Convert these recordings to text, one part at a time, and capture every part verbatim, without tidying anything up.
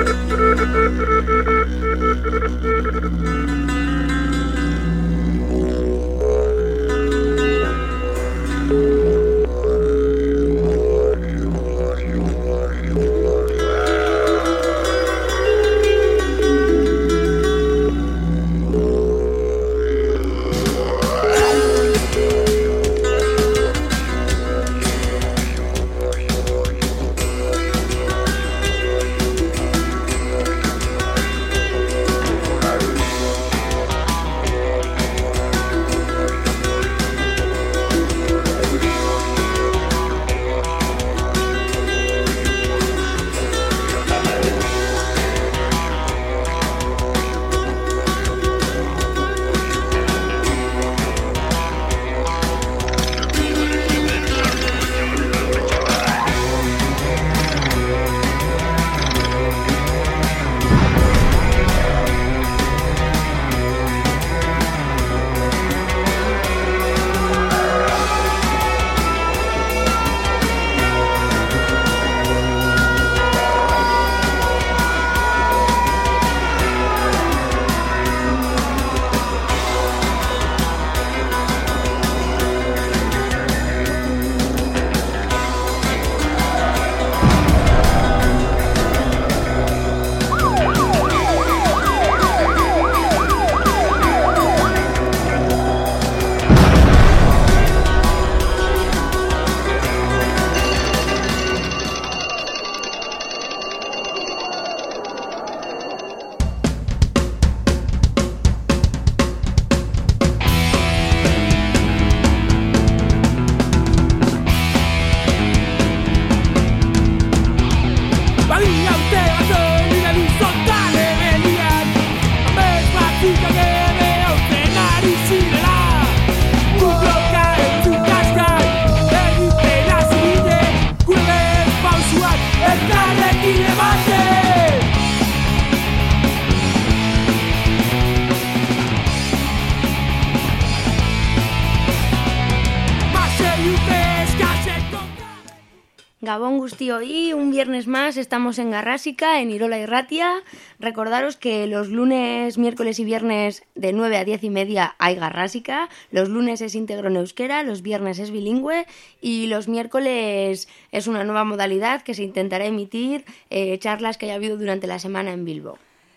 Gabón guztioi, un viernes más estamos en Garrásica, en Irola y Ratia. Recordaros que los lunes, miércoles y viernes de nueve a diez y media hay Garrásica. Los lunes es íntegro en euskera, los viernes es bilingüe y los miércoles es una nueva modalidad que se intentará emitir eh, charlas que haya habido durante la semana en Bilbo.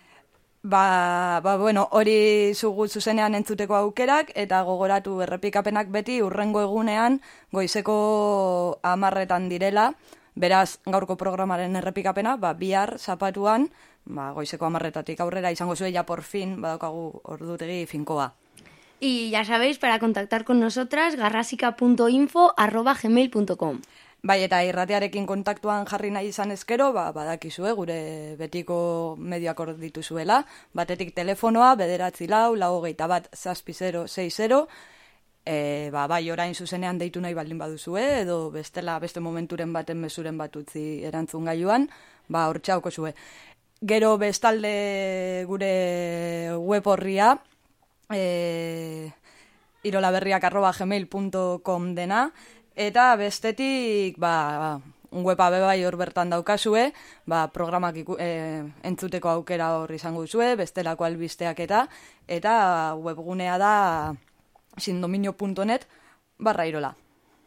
Ba, ba, bueno, hori zugu zuzenean entzuteko aukerak, eta gogoratu errepikapenak beti urrengo egunean goizeko hamarretan direla, beraz gaurko programaren errepikapena, ba, bihar zapatuan, ba, goizeko hamarretatik aurrera izango zuela por fin, badaukagu ordutegi finkoa. Y ya sabéis, para contactar con nosotras, garrasica punto info arroba gmail punto com. Bai, eta irratiarekin kontaktuan jarri nahi izan ezkero, ba, badakizue, gure betiko medioak hor dituzuela, batetik telefonoa, bederatzi lau, lau hogeita bat, zazpi zero, sei zero, e, ba, bai, orain zuzenean deitu nahi baldin baduzue, edo bestela, beste momenturen baten mezuren bat utzi erantzun gailuan, ba, hor txauko zue. Gero bestalde gure web horria, e, irolaberriak arroba gmail punto com dena, eta bestetik, ba, un weba bebai hor bertan daukazue, ba, programak iku, e, entzuteko aukera hor izango zue, bestelako albisteak eta, eta webgunea da sindominio punto net barra irola.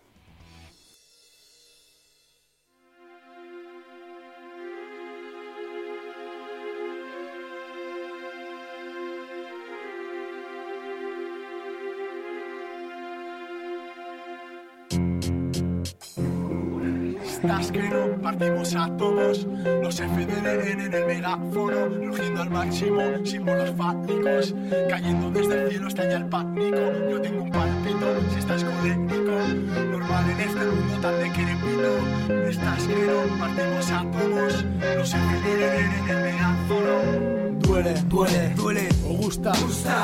Estás que no partimos átomos, los F D D N en el megáfono, rugiendo al máximo, símbolos fálicos, cayendo desde el cielo estalla el pánico. Yo tengo un palpito, si estás colérico, normal en este mundo tan de querepito. Estás que no partimos átomos, los F D D N en el megáfono. Duele, duele, duele, o gusta, gusta. Dando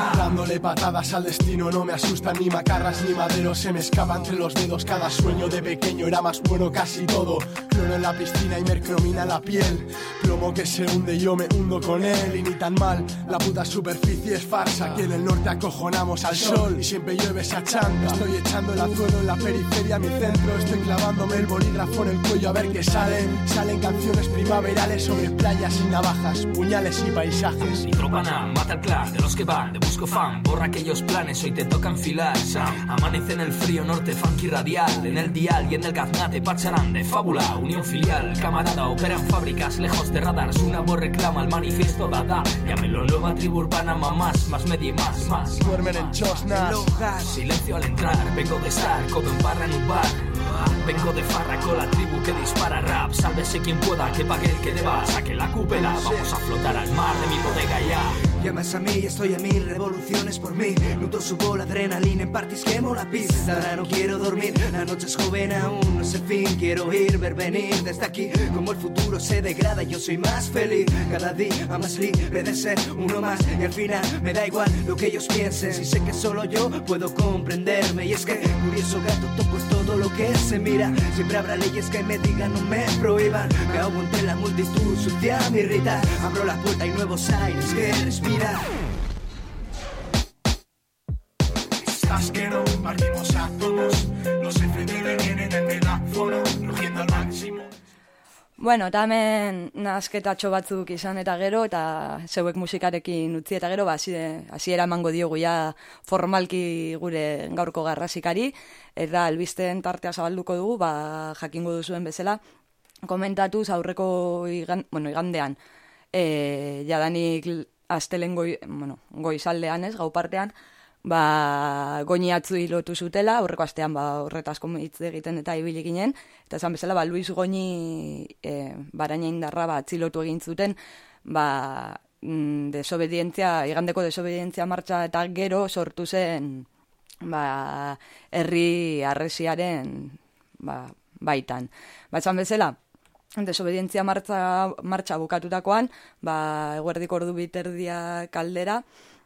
dándole patadas al destino. No me asustan ni macarras ni maderos, se me escapa entre los dedos. Cada sueño de pequeño era más bueno casi todo. Cloro en la piscina y mercromina la piel. Plomo que se hunde, yo me hundo con él. Y ni tan mal, la puta superficie es farsa. Aquí en el norte acojonamos al sol y siempre llueve esa chanta. Estoy echando el azuelo en la periferia, mi centro. Estoy clavándome el bolígrafo en el cuello a ver qué salen. Salen canciones primaverales sobre playas y navajas, puñales y paisajes. Mi tropa nam, mata el clan de los que van, de busco fan. Borra aquellos planes, hoy te toca enfilar. Sam. Amanece en el frío norte, funky radial. En el dial y en el gaznate, pacharán de fábula. Unión filial, camarada, operan fábricas lejos de radars. Una voz reclama el manifiesto dada. Llámelo nueva tribu urbana, mamás, más media y más, más. Duermen en chosnas. Silencio al entrar, vengo de estar, codo en barra en un bar. Vengo de farra con la tribu que dispara rap. Sálvese quien pueda, que pague el que deba. Saque la cúpula, vamos a flotar al mar de mi bodega ya. Llamas a mí, estoy a mil revoluciones por mí. Nudo subo la adrenalina, en parties quemo la pista. Ahora no quiero dormir, la noche es joven aún, no es el fin. Quiero ir, ver venir desde aquí. Como el futuro se degrada, yo soy más feliz. Cada día más libre de ser uno más. Y al final me da igual lo que ellos piensen. Si sé que solo yo puedo comprenderme. Y es que, curioso gato, toco todo lo que se mira. Siempre habrá leyes que me digan, no me prohíban. Me ahogo entre la multitud, sucia me irrita. Abro la puerta y nuevos aires que respiran. Estás que no, partimos átomos. Los F D D vienen en el megáfono, rugiendo al máximo. Bueno, eta hemen nazketatxo batzuk izan eta gero, eta zeuek musikarekin utzi eta gero, ba, hasiera emango diogu ja formalki gure gaurko garrasikari, eta albisten tartea zabalduko dugu, ba, jakingo duzuen bezala, komentatuz aurreko igan, bueno, igandean, e, jadanik astelen goi, bueno, goizaldean ez, gau partean, ba, goini atzu hilotu zutela, aurreko astean ba, horretaz hitz egiten eta ibili ginen, eta esan bezala, ba, Luis Goñi e, baraina indarra ba, atzilotu egin zuten, ba, desobedientzia, igandeko desobedientzia martxa eta gero sortu zen ba, herri arresiaren ba, baitan. Ba, esan bezala, desobedientzia martxa, martxa bukatutakoan, ba, eguerdiko ordu biterdia kaldera,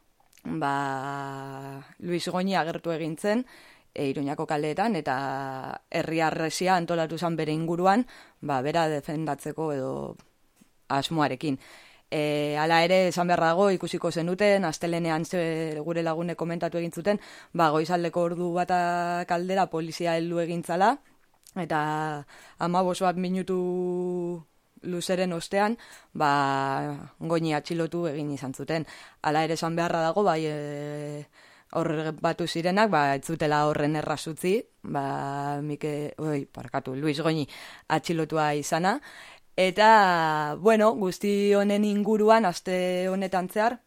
ba, Luis Goñi agertu egin zen, e, Iruñako kaleetan, eta herri arresia antolatu zen bere inguruan, ba, bera defendatzeko edo asmoarekin. E, hala ere, esan behar dago, ikusiko zenuten, astelenean ze, gure lagune komentatu egin zuten, ba, goizaldeko ordu bata kaldera polizia heldu egintzala, eta hamabost bat minutu luzeren ostean, ba, Goñi atxilotu egin izan zuten. Hala ere esan beharra dago, bai, e, horre batu zirenak, ba, ez zutela horren errazutzi, ba, Mike, oi, parkatu, Luis Goñi atxilotua izana. Eta, bueno, guzti honen inguruan, aste honetan zehar,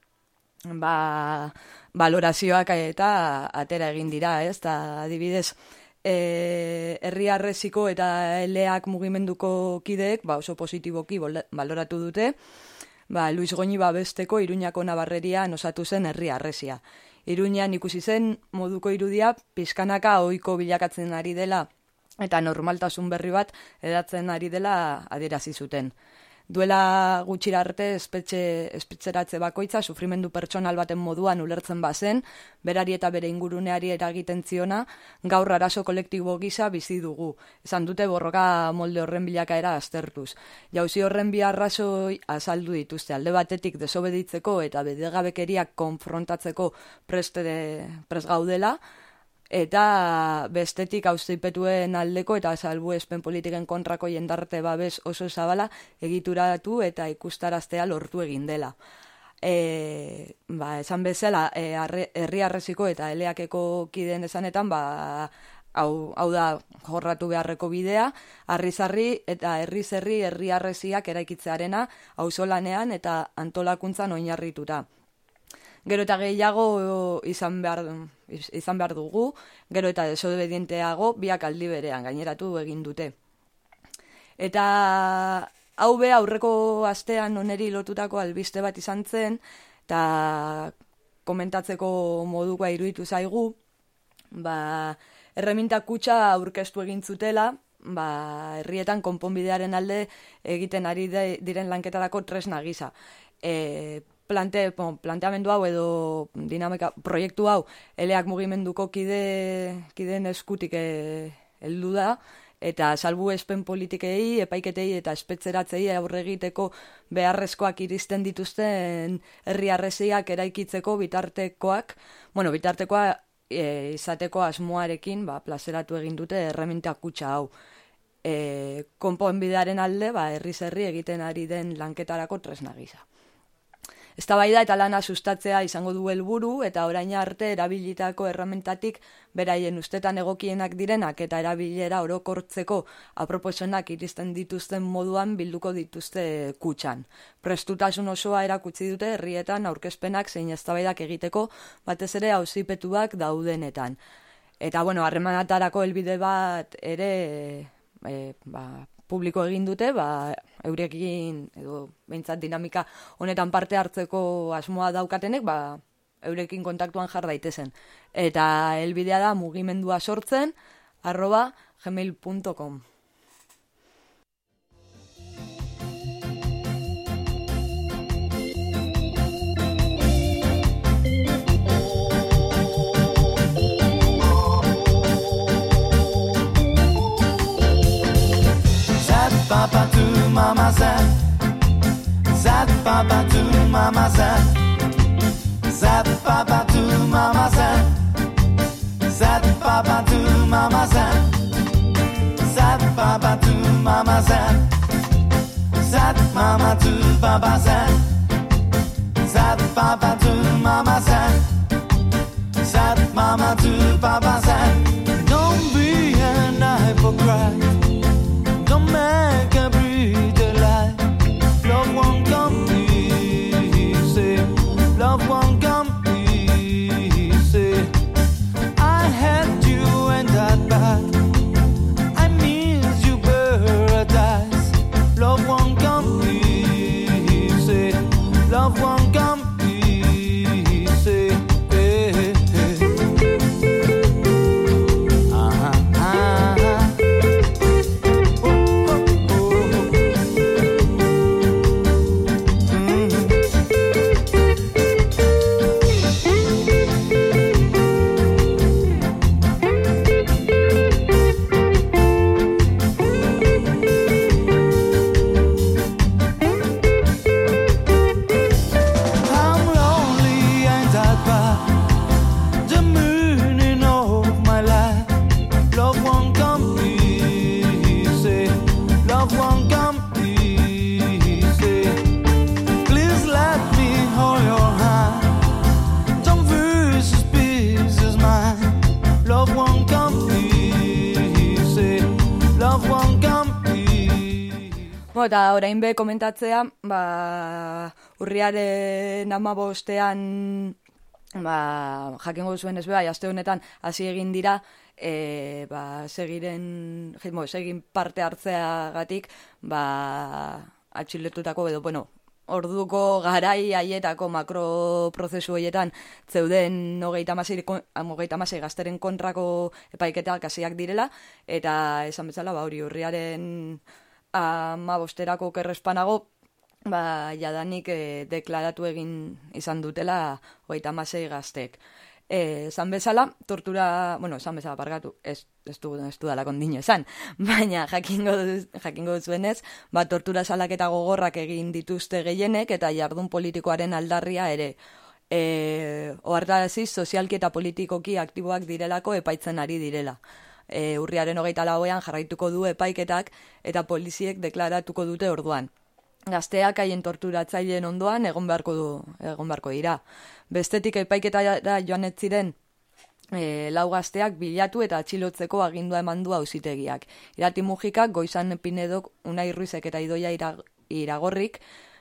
ba, valorazioak eta atera egin dira, ez, eta adibidez, E, herri arresiko eta eleak mugimenduko kideek ba, oso positiboki baloratu dute, ba, Luis Goñi babesteko Iruñako Nabarrerian osatu zen herri arresia. Iruñan ikusi zen moduko irudia pizkanaka ohiko bilakatzen ari dela eta normaltasun berri bat edatzen ari dela adierazi zuten. Duela gutxira arte espetxe, espetxeratze bakoitza sufrimendu pertsonal baten moduan ulertzen bazen, berari eta bere inguruneari eragiten ziona, gaur arazo kolektibo gisa bizi dugu. Esan dute borroka molde horren bilakaera aztertuz. Jauzi horren bi arrazoi azaldu dituzte, alde batetik desobeditzeko eta bedegabekeriak konfrontatzeko preste prest gaudela, eta bestetik auzipetuen aldeko eta salbuespen politiken kontrako jendarte babes oso zabala egituratu eta ikustaraztea lortu egin dela. E, ba, esan bezala, e, arre, herri arreziko eta eleakeko kideen esanetan, ba, hau, hau da jorratu beharreko bidea, harri-zarri eta herri-zerri herri arreziak eraikitzearena auzolanean eta antolakuntzan oinarrituta. Gero eta gehiago izan behar, izan behar dugu, gero eta desobedienteago biak aldi berean gaineratu egin dute. Eta hau be aurreko astean oneri lotutako albiste bat izan zen, eta komentatzeko modukoa iruditu zaigu, ba, erreminta kutxa aurkeztu egin zutela, ba, herrietan konponbidearen alde egiten ari de, diren lanketarako tresna gisa. E, plante, bon, planteamendu hau edo dinamika proiektu hau eleak mugimenduko kide, kideen eskutik heldu da, eta salbuespen politikei, epaiketei eta espetzeratzei aurre egiteko beharrezkoak iristen dituzten herri harresiak eraikitzeko bitartekoak, bueno, bitartekoa e, izateko asmoarekin, ba, plazeratu egin dute erreminta kutxa hau. E, konponbidearen alde, ba, herriz herri egiten ari den lanketarako tresna gisa. Eztabaida eta lana sustatzea izango du helburu eta orain arte erabilitako erramentatik beraien ustetan egokienak direnak eta erabilera orokortzeko aproposenak iristen dituzten moduan bilduko dituzte kutxan. Prestutasun osoa erakutsi dute herrietan aurkezpenak zein eztabaidak egiteko, batez ere auzipetuak daudenetan. Eta bueno, harremanetarako helbide bat ere e, ba, publiko egin dute, ba, eurekin, edo behintzat dinamika honetan parte hartzeko asmoa daukatenek, ba, eurekin kontaktuan jar daitezen. Eta helbidea da mugimendua sortzen, arroba gmail punto com. Papa to mama said, Zat papa to mama said, Zat papa to mama said, Zat papa to mama said, Zat papa to mama said, Zat mama to papa said, Zat papa to mama said, Zat mama to papa said, don't be an hypocrite. Don't make a breathe a lie. Love won't come easy. Love won't come easy. I had you and that back. I miss you paradise. Love won't come easy. Love won't come easy. Hey, hey. Uh-huh, uh-huh. Eta orain be komentatzea, ba, urriaren hamabostean ba, jakingo zuen ez bai, aste honetan hasi egin dira, e, ba, segiren, mo, segin parte hartzeagatik, ba, atxiletutako edo, bueno, orduko garai haietako makroprozesu horietan zeuden hogeita hamasei gazteren kontrako epaiketak hasiak direla, eta esan bezala, ba, hori urriaren hamabosterako kerrespanago, ba, jadanik e, deklaratu egin izan dutela hogeita hamasei gaztek. E, esan bezala, tortura, bueno, esan bezala pargatu, ez, ez du, ez du dala kondino esan, baina jakingo, jakingo duzuenez, ba, tortura salaketa gogorrak egin dituzte gehienek eta jardun politikoaren aldarria ere. E, ohartarazi sozialki eta politikoki aktiboak direlako epaitzen ari direla. E, urriaren hogeita lauean jarraituko du epaiketak eta poliziek deklaratuko dute orduan. Gazteak haien torturatzaileen ondoan egon beharko du, egon beharko dira. Bestetik epaiketara joan ez ziren e, lau gazteak bilatu eta atxilotzeko agindua eman du auzitegiak. Irati Mujikak, Goizan Pinedok, Unai Ruizek eta Idoia Iragorrik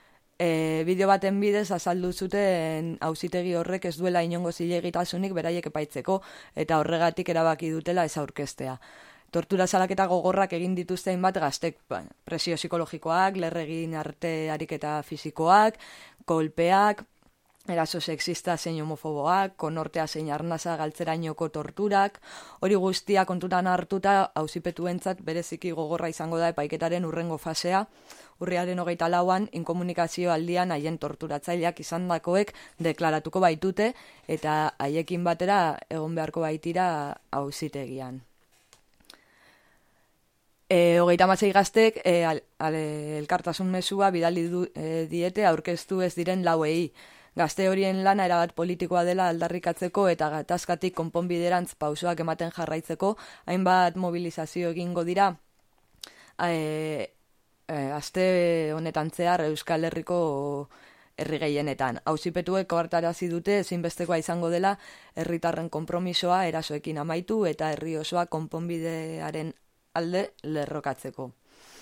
E, bideo baten bidez azaldu zuten auzitegi horrek ez duela inongo zilegitasunik beraiek epaitzeko eta horregatik erabaki dutela ez aurkeztea. Tortura salaketa gogorrak egin dituzten bat gaztek, presio psikologikoak, lerregin arte ariketa fisikoak, kolpeak, eraso sexista zein homofoboak, konortea zein arnasa galtzerainoko torturak, hori guztia kontutan hartuta auzipetuentzat bereziki gogorra izango da epaiketaren urrengo fasea, urriaren hogeita lauan inkomunikazio aldian haien torturatzaileak izandakoek deklaratuko baitute eta haiekin batera egon beharko baitira auzitegian. E, hogeita hamasei gaztek e, al, al, elkartasun mezua bidali du, e, diete aurkeztu ez diren lauei. Gazte horien lana erabat politikoa dela aldarrikatzeko eta gatazkatik konponbiderantz pausoak ematen jarraitzeko, hainbat mobilizazio egingo dira, e, e, aste honetan zehar Euskal Herriko herri gehienetan. Auzipetuek ohartarazi dute ezinbestekoa izango dela herritarren konpromisoa erasoekin amaitu eta herri osoa konponbidearen alde lerrokatzeko.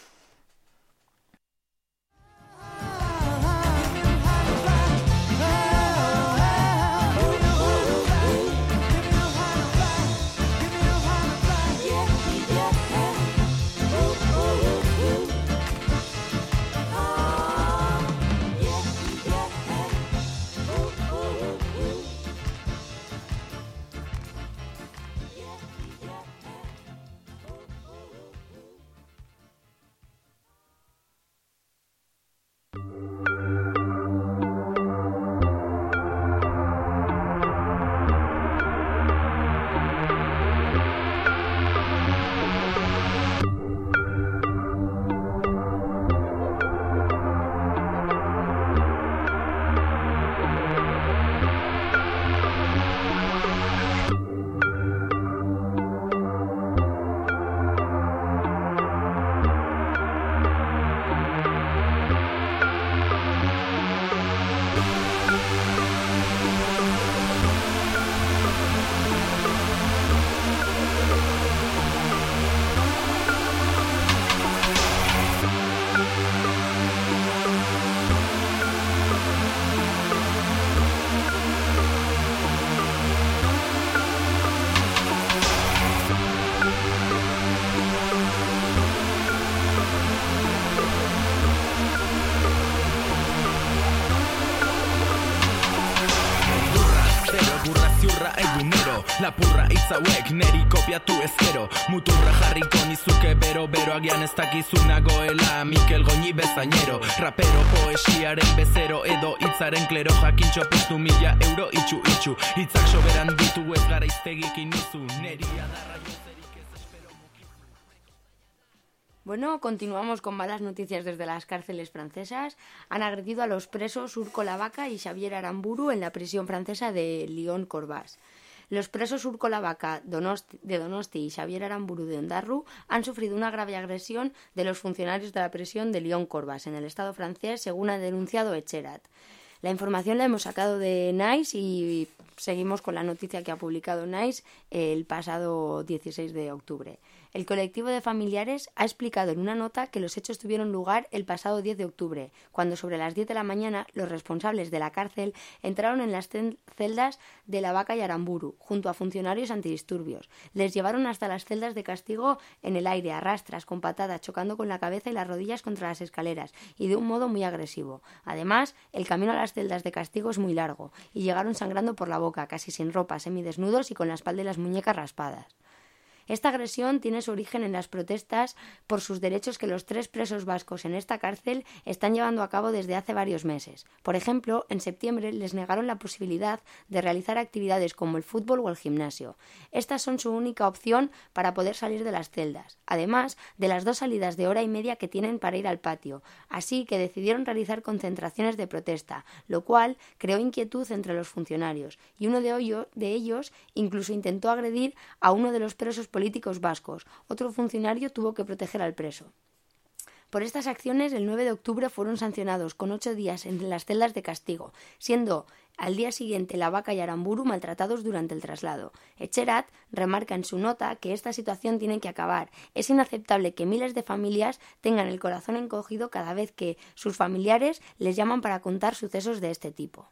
Lapurra hitz hauek neri kopiatu ezkero, muturra jarriko nizuke bero, bero agian ez dakizu nagoela Mikel Goñi bezainero, rapero poesiaren bezero edo hitzaren klero, jakintxo piztu mila euro itxu itxu, hitzak soberan ditu ez gara iztegikin nizu, neri adarra jozerik ez espero mukizu. Bueno, continuamos con malas noticias desde las cárceles francesas. Han agredido a los presos Urko Lavaca y Xavier Aramburu en la prisión francesa de Lyon-Corbás. Los presos Urko Lavaca de Donosti y Xavier Aramburu de Ondarru han sufrido una grave agresión de los funcionarios de la prisión de Lyon-Corbás en el Estado francés, según ha denunciado Etxerat. La información la hemos sacado de Nice y seguimos con la noticia que ha publicado Nice el pasado dieciséis de octubre. El colectivo de familiares ha explicado en una nota que los hechos tuvieron lugar el pasado diez de octubre, cuando sobre las diez de la mañana los responsables de la cárcel entraron en las celdas de Lavaca y Aramburu, junto a funcionarios antidisturbios. Les llevaron hasta las celdas de castigo en el aire, a rastras, con patadas, chocando con la cabeza y las rodillas contra las escaleras, y de un modo muy agresivo. Además, el camino a las celdas de castigo es muy largo, y llegaron sangrando por la boca, casi sin ropa, semidesnudos y con la espalda y las muñecas raspadas. Esta agresión tiene su origen en las protestas por sus derechos que los tres presos vascos en esta cárcel están llevando a cabo desde hace varios meses. Por ejemplo, en septiembre les negaron la posibilidad de realizar actividades como el fútbol o el gimnasio. Estas son su única opción para poder salir de las celdas, además de las dos salidas de hora y media que tienen para ir al patio. Así que decidieron realizar concentraciones de protesta, lo cual creó inquietud entre los funcionarios, y uno de ellos, de ellos incluso intentó agredir a uno de los presos políticos vascos. Otro funcionario tuvo que proteger al preso. Por estas acciones, el nueve de octubre fueron sancionados con ocho días en las celdas de castigo, siendo al día siguiente Lavaca y Aramburu maltratados durante el traslado. Etxerat remarca en su nota que esta situación tiene que acabar. Es inaceptable que miles de familias tengan el corazón encogido cada vez que sus familiares les llaman para contar sucesos de este tipo.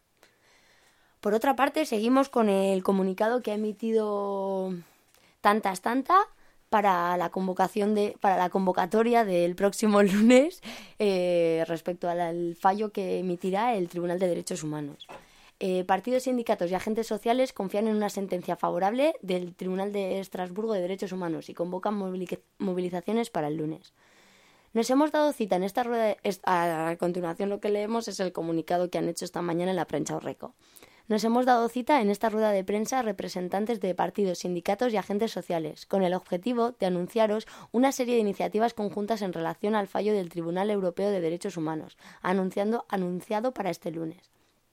Por otra parte, seguimos con el comunicado que ha emitido Tantas Tanta para la convocación de para la convocatoria del próximo lunes eh, respecto al, al fallo que emitirá el Tribunal de Derechos Humanos. Eh, partidos, sindicatos y agentes sociales confían en una sentencia favorable del Tribunal de Estrasburgo de Derechos Humanos y convocan moviliz- movilizaciones para el lunes. Nos hemos dado cita en esta rueda... De, a continuación lo que leemos es el comunicado que han hecho esta mañana en la prensa Orreco. Nos hemos dado cita en esta rueda de prensa representantes de partidos, sindicatos y agentes sociales, con el objetivo de anunciaros una serie de iniciativas conjuntas en relación al fallo del Tribunal Europeo de Derechos Humanos, anunciando, anunciado para este lunes.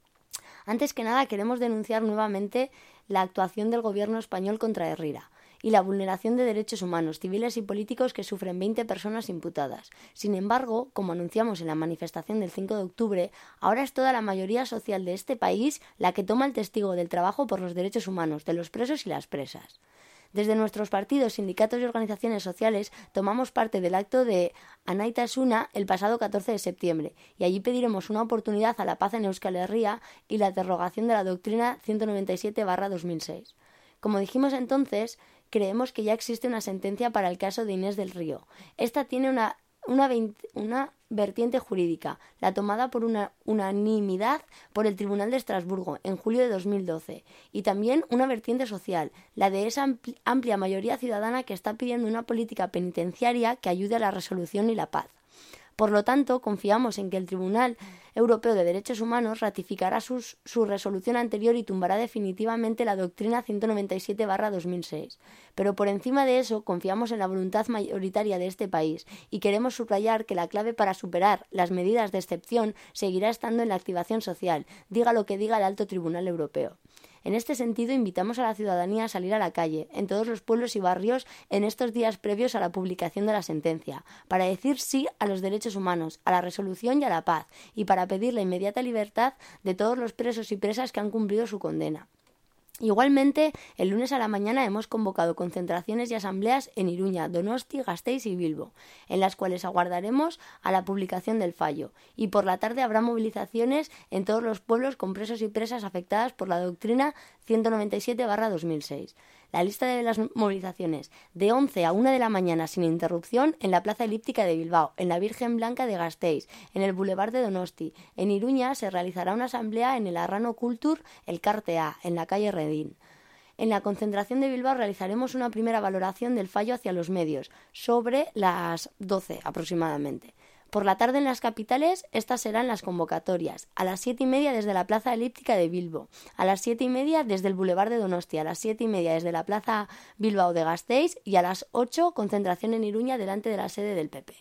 Antes que nada, queremos denunciar nuevamente la actuación del gobierno español contra Herrera y la vulneración de derechos humanos, civiles y políticos que sufren veinte personas imputadas. Sin embargo, como anunciamos en la manifestación del cinco de octubre, ahora es toda la mayoría social de este país la que toma el testigo del trabajo por los derechos humanos de los presos y las presas. Desde nuestros partidos, sindicatos y organizaciones sociales tomamos parte del acto de Anaitasuna el pasado catorce de septiembre y allí pediremos una oportunidad a la paz en Euskal Herria y la derogación de la doctrina ciento noventa y siete barra dos mil seis. Como dijimos entonces, creemos que ya existe una sentencia para el caso de Inés del Río. Esta tiene una, una, una vertiente jurídica, la tomada por una unanimidad por el Tribunal de Estrasburgo en julio de dos mil doce, y también una vertiente social, la de esa ampli- amplia mayoría ciudadana que está pidiendo una política penitenciaria que ayude a la resolución y la paz. Por lo tanto, confiamos en que el Tribunal Europeo de Derechos Humanos ratificará sus, su resolución anterior y tumbará definitivamente la doctrina ciento noventa y siete barra dos mil seis. Pero por encima de eso, confiamos en la voluntad mayoritaria de este país y queremos subrayar que la clave para superar las medidas de excepción seguirá estando en la activación social, diga lo que diga el Alto Tribunal Europeo. En este sentido, invitamos a la ciudadanía a salir a la calle, en todos los pueblos y barrios, en estos días previos a la publicación de la sentencia, para decir sí a los derechos humanos, a la resolución y a la paz, y para pedir la inmediata libertad de todos los presos y presas que han cumplido su condena. Igualmente, el lunes a la mañana hemos convocado concentraciones y asambleas en Iruña, Donosti, Gasteiz y Bilbo, en las cuales aguardaremos a la publicación del fallo, y por la tarde habrá movilizaciones en todos los pueblos con presos y presas afectadas por la doctrina ciento noventa y siete barra dos mil seis. La lista de las movilizaciones: de once a una de la mañana sin interrupción en la Plaza Elíptica de Bilbao, en la Virgen Blanca de Gasteiz, en el Boulevard de Donosti. En Iruña se realizará una asamblea en el Arrano Kultur, el Carte A, en la calle Redín. En la concentración de Bilbao realizaremos una primera valoración del fallo hacia los medios, sobre las doce aproximadamente. Por la tarde en las capitales, estas serán las convocatorias. A las siete y media desde la Plaza Elíptica de Bilbo, a las siete y media desde el Boulevard de Donosti, a las siete y media desde la Plaza Bilbao de Gasteiz y a las ocho concentración en Iruña delante de la sede del P P.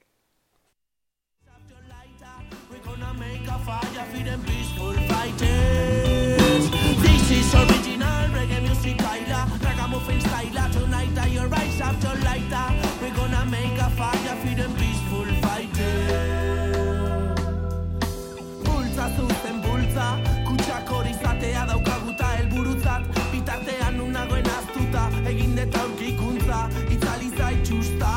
Zuzen bultza, kutsak hori zatea daukaguta helburutzat, bitartean nun nagoen aztuta, egin deta aurkikuntza, itzali zaitxusta.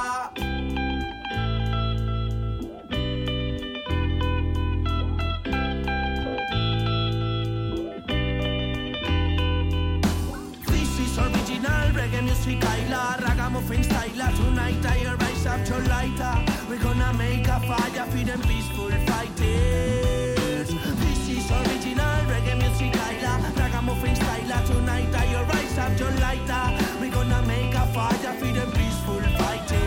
This is original reggae music, Ayla, ragamuffin style, tonight I rise up to lighter, we're gonna make a fire for them peaceful fighters. Original reggae music, Ayla, ragamuffin style, tonight I rise up your lighter, we gonna make a fire for them peaceful fighters.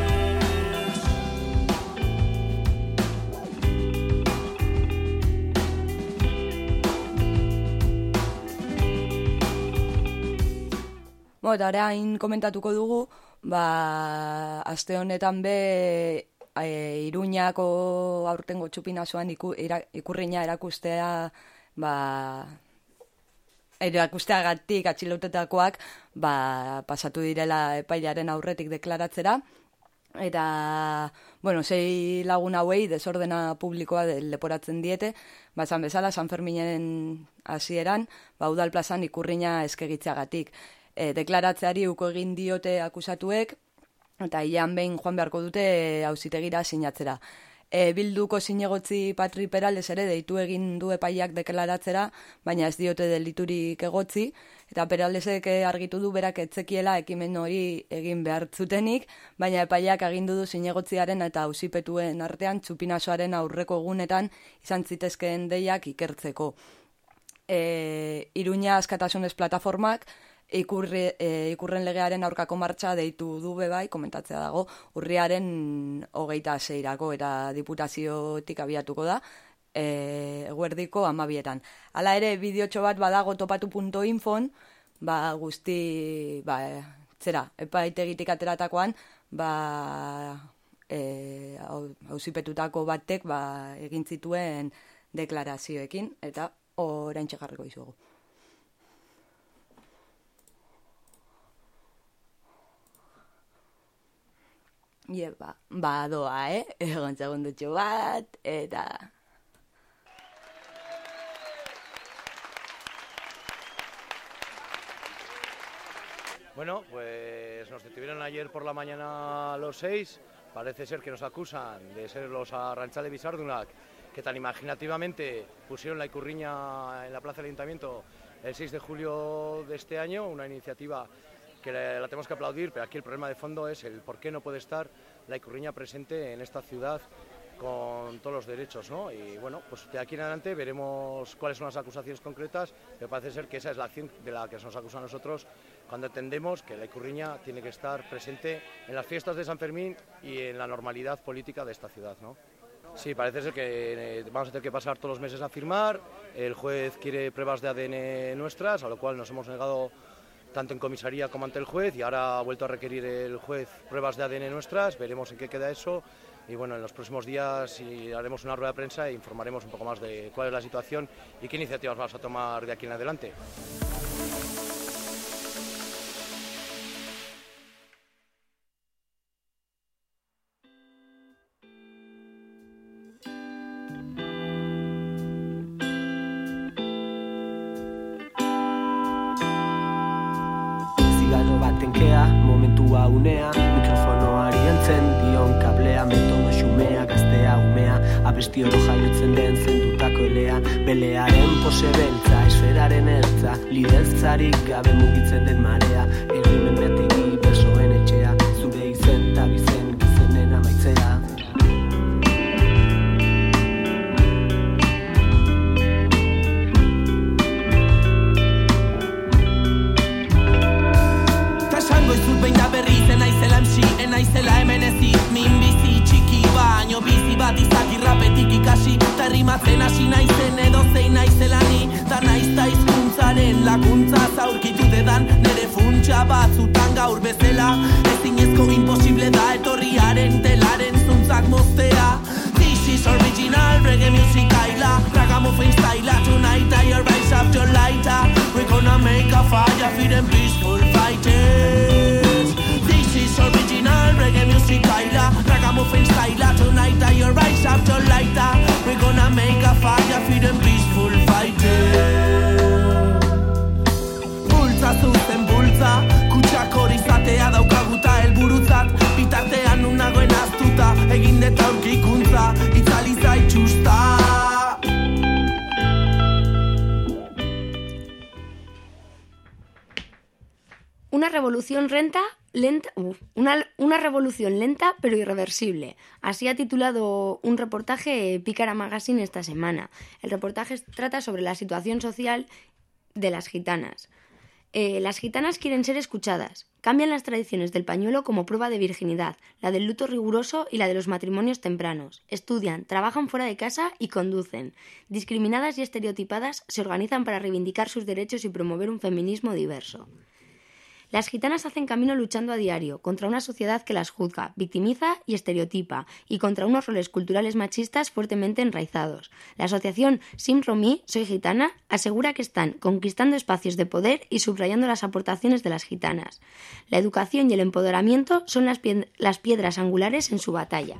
Bo, eta orain komentatuko dugu, ba, aste honetan be, E, Iruñako aurtengo txupinazoan iku, ira, ikurriña erakustea, ba, erakusteagatik atxilotetakoak ba, pasatu direla epailaren aurretik deklaratzera, eta, bueno, sei lagun hauei desordena publikoa leporatzen diete, ba, esan bezala, San Ferminen hasieran, ba, udal plazan ikurriña eskegitzeagatik. E, deklaratzeari uko egin diote akusatuek, eta ian behin joan beharko dute auzitegira sinatzera. E, Bilduko zinegotzi Patri Perales ere deitu egin du epaiak deklaratzera, baina ez diote deliturik egotzi, eta Peralesek argitu du berak etzekiela ekimen hori egin behar zutenik, baina epaiak agindu du zinegotziaren eta auzipetuen artean txupinazoaren aurreko egunetan izan zitezkeen deiak ikertzeko. e, Iruña Askatasunez plataformak ikurri, e, ikurren legearen aurkako martxa deitu du bebai, komentatzea dago, urriaren hogeita seirako eta diputaziotik abiatuko da, e, eguerdiko amabietan. Hala ere, bideotxo bat badago topatu punto infon, ba, guzti, ba, zera, epaitegitik ateratakoan, ba, e, auzipetutako batek, ba, egin zituen deklarazioekin, eta oraintxe jarriko dizugu. Ie, ba, ba, doa, eh? Egon segundutxo bat, eta... Bueno, pues nos detuvieron ayer por la mañana a los seis. Parece ser que nos acusan de ser los Arrantzale Bizardunak, que tan imaginativamente pusieron la ikurriña en la plaza del Ayuntamiento el seis de julio de este año, una iniciativa que la tenemos que aplaudir, pero aquí el problema de fondo es el por qué no puede estar la ikurriña presente en esta ciudad con todos los derechos, ¿no? Y bueno, pues de aquí en adelante veremos cuáles son las acusaciones concretas, pero parece ser que esa es la acción de la que se nos acusa a nosotros cuando entendemos que la ikurriña tiene que estar presente en las fiestas de San Fermín y en la normalidad política de esta ciudad, ¿no? Sí, parece ser que vamos a tener que pasar todos los meses a firmar, el juez quiere pruebas de A D N nuestras, a lo cual nos hemos negado tanto en comisaría como ante el juez, y ahora ha vuelto a requerir el juez pruebas de A D N nuestras, veremos en qué queda eso, y bueno, en los próximos días haremos una rueda de prensa e informaremos un poco más de cuál es la situación y qué iniciativas vamos a tomar de aquí en adelante. Tenkea, momentua unea, mikrofonoari heltzen dion kablea, metodo xumea, gaztea umea, abesti oro jaiotzen den zendutako elea, belearen pose beltza, esferaren ertza, lidertzarik gabe mugitzen den marea, egimen betegi bersoen etxea, zure izen eta bizen gizenen amaitzea. Naizela hemen ezi, min bizi txiki baino bizi bat izaki rapetik ikasi ta rimatzen hasi naizen edo zein naizela ni ta naizta hizkuntzaren laguntza zaurkitu dedan nere funtsa batzutan gaur bezala ezinezko imposible da etorriaren telaren zuntzak moztea. This is original reggae music aila ragamuffin style tonight I rise up your lighter we're gonna make a fire for them peaceful fighters. This is original reggae music aila ragamuffin style tonight I rise up your lighter we're gonna make a fire for them peaceful fighters. Bultza zuzen bultza kutsak hori zatea daukaguta helburutzat bitartean unagoen aztuta egin deta aurkikuntza itzali zaitxusta. Una revolución renta, lenta, uh, una, una revolución lenta pero irreversible. Así ha titulado un reportaje Pícara Magazine esta semana. El reportaje trata sobre la situación social de las gitanas. Eh, las gitanas quieren ser escuchadas. Cambian las tradiciones del pañuelo como prueba de virginidad, la del luto riguroso y la de los matrimonios tempranos. Estudian, trabajan fuera de casa y conducen. Discriminadas y estereotipadas, se organizan para reivindicar sus derechos y promover un feminismo diverso. Las gitanas hacen camino luchando a diario contra una sociedad que las juzga, victimiza y estereotipa, y contra unos roles culturales machistas fuertemente enraizados. La asociación Sim Romi, Soy Gitana, asegura que están conquistando espacios de poder y subrayando las aportaciones de las gitanas. La educación y el empoderamiento son las, pie- las piedras angulares en su batalla.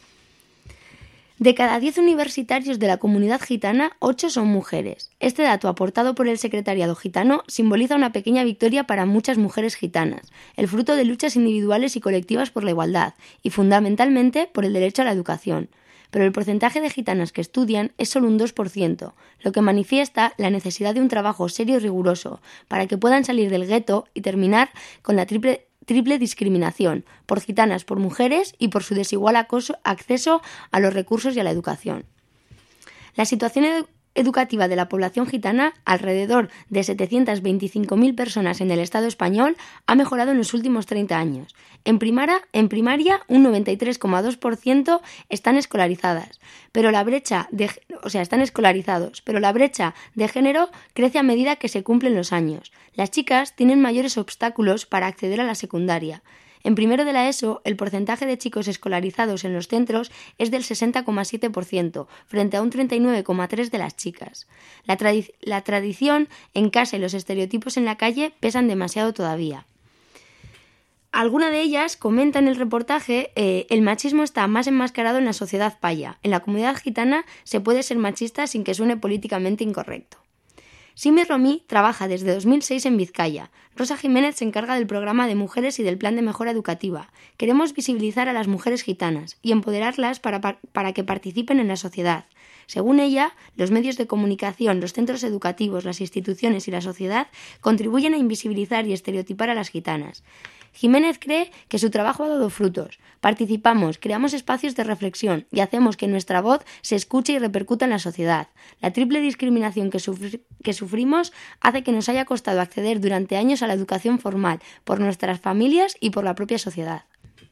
De cada diez universitarios de la comunidad gitana, ocho son mujeres. Este dato aportado por el secretariado gitano simboliza una pequeña victoria para muchas mujeres gitanas, el fruto de luchas individuales y colectivas por la igualdad, y fundamentalmente por el derecho a la educación. Pero el porcentaje de gitanas que estudian es solo un dos por ciento, lo que manifiesta la necesidad de un trabajo serio y riguroso para que puedan salir del gueto y terminar con la triple triple discriminación, por gitanas, por mujeres y por su desigual acoso, acceso a los recursos y a la educación. La situación edu- educativa de la población gitana, alrededor de setecientas veinticinco mil personas en el Estado español, ha mejorado en los últimos treinta años. En primaria, en primaria un noventa y tres coma dos por ciento están escolarizadas, pero la brecha de, o sea, están escolarizados, pero la brecha de género crece a medida que se cumplen los años. Las chicas tienen mayores obstáculos para acceder a la secundaria. En primero de la ESO, el porcentaje de chicos escolarizados en los centros es del sesenta coma siete por ciento, frente a un treinta y nueve coma tres por ciento de las chicas. La, tradi- la tradición en casa y los estereotipos en la calle pesan demasiado todavía. Alguna de ellas comenta en el reportaje eh, el machismo está más enmascarado en la sociedad paya. En la comunidad gitana se puede ser machista sin que suene políticamente incorrecto. Simi Romí trabaja desde dos mil seis en Vizcaya. Rosa Jiménez se encarga del programa de mujeres y del plan de mejora educativa. Queremos visibilizar a las mujeres gitanas y empoderarlas para, para que participen en la sociedad. Según ella, los medios de comunicación, los centros educativos, las instituciones y la sociedad contribuyen a invisibilizar y estereotipar a las gitanas. Jiménez cree que su trabajo ha dado frutos. Participamos, creamos espacios de reflexión y hacemos que nuestra voz se escuche y repercuta en la sociedad. La triple discriminación que, sufri- que sufrimos hace que nos haya costado acceder durante años a la educación formal por nuestras familias y por la propia sociedad.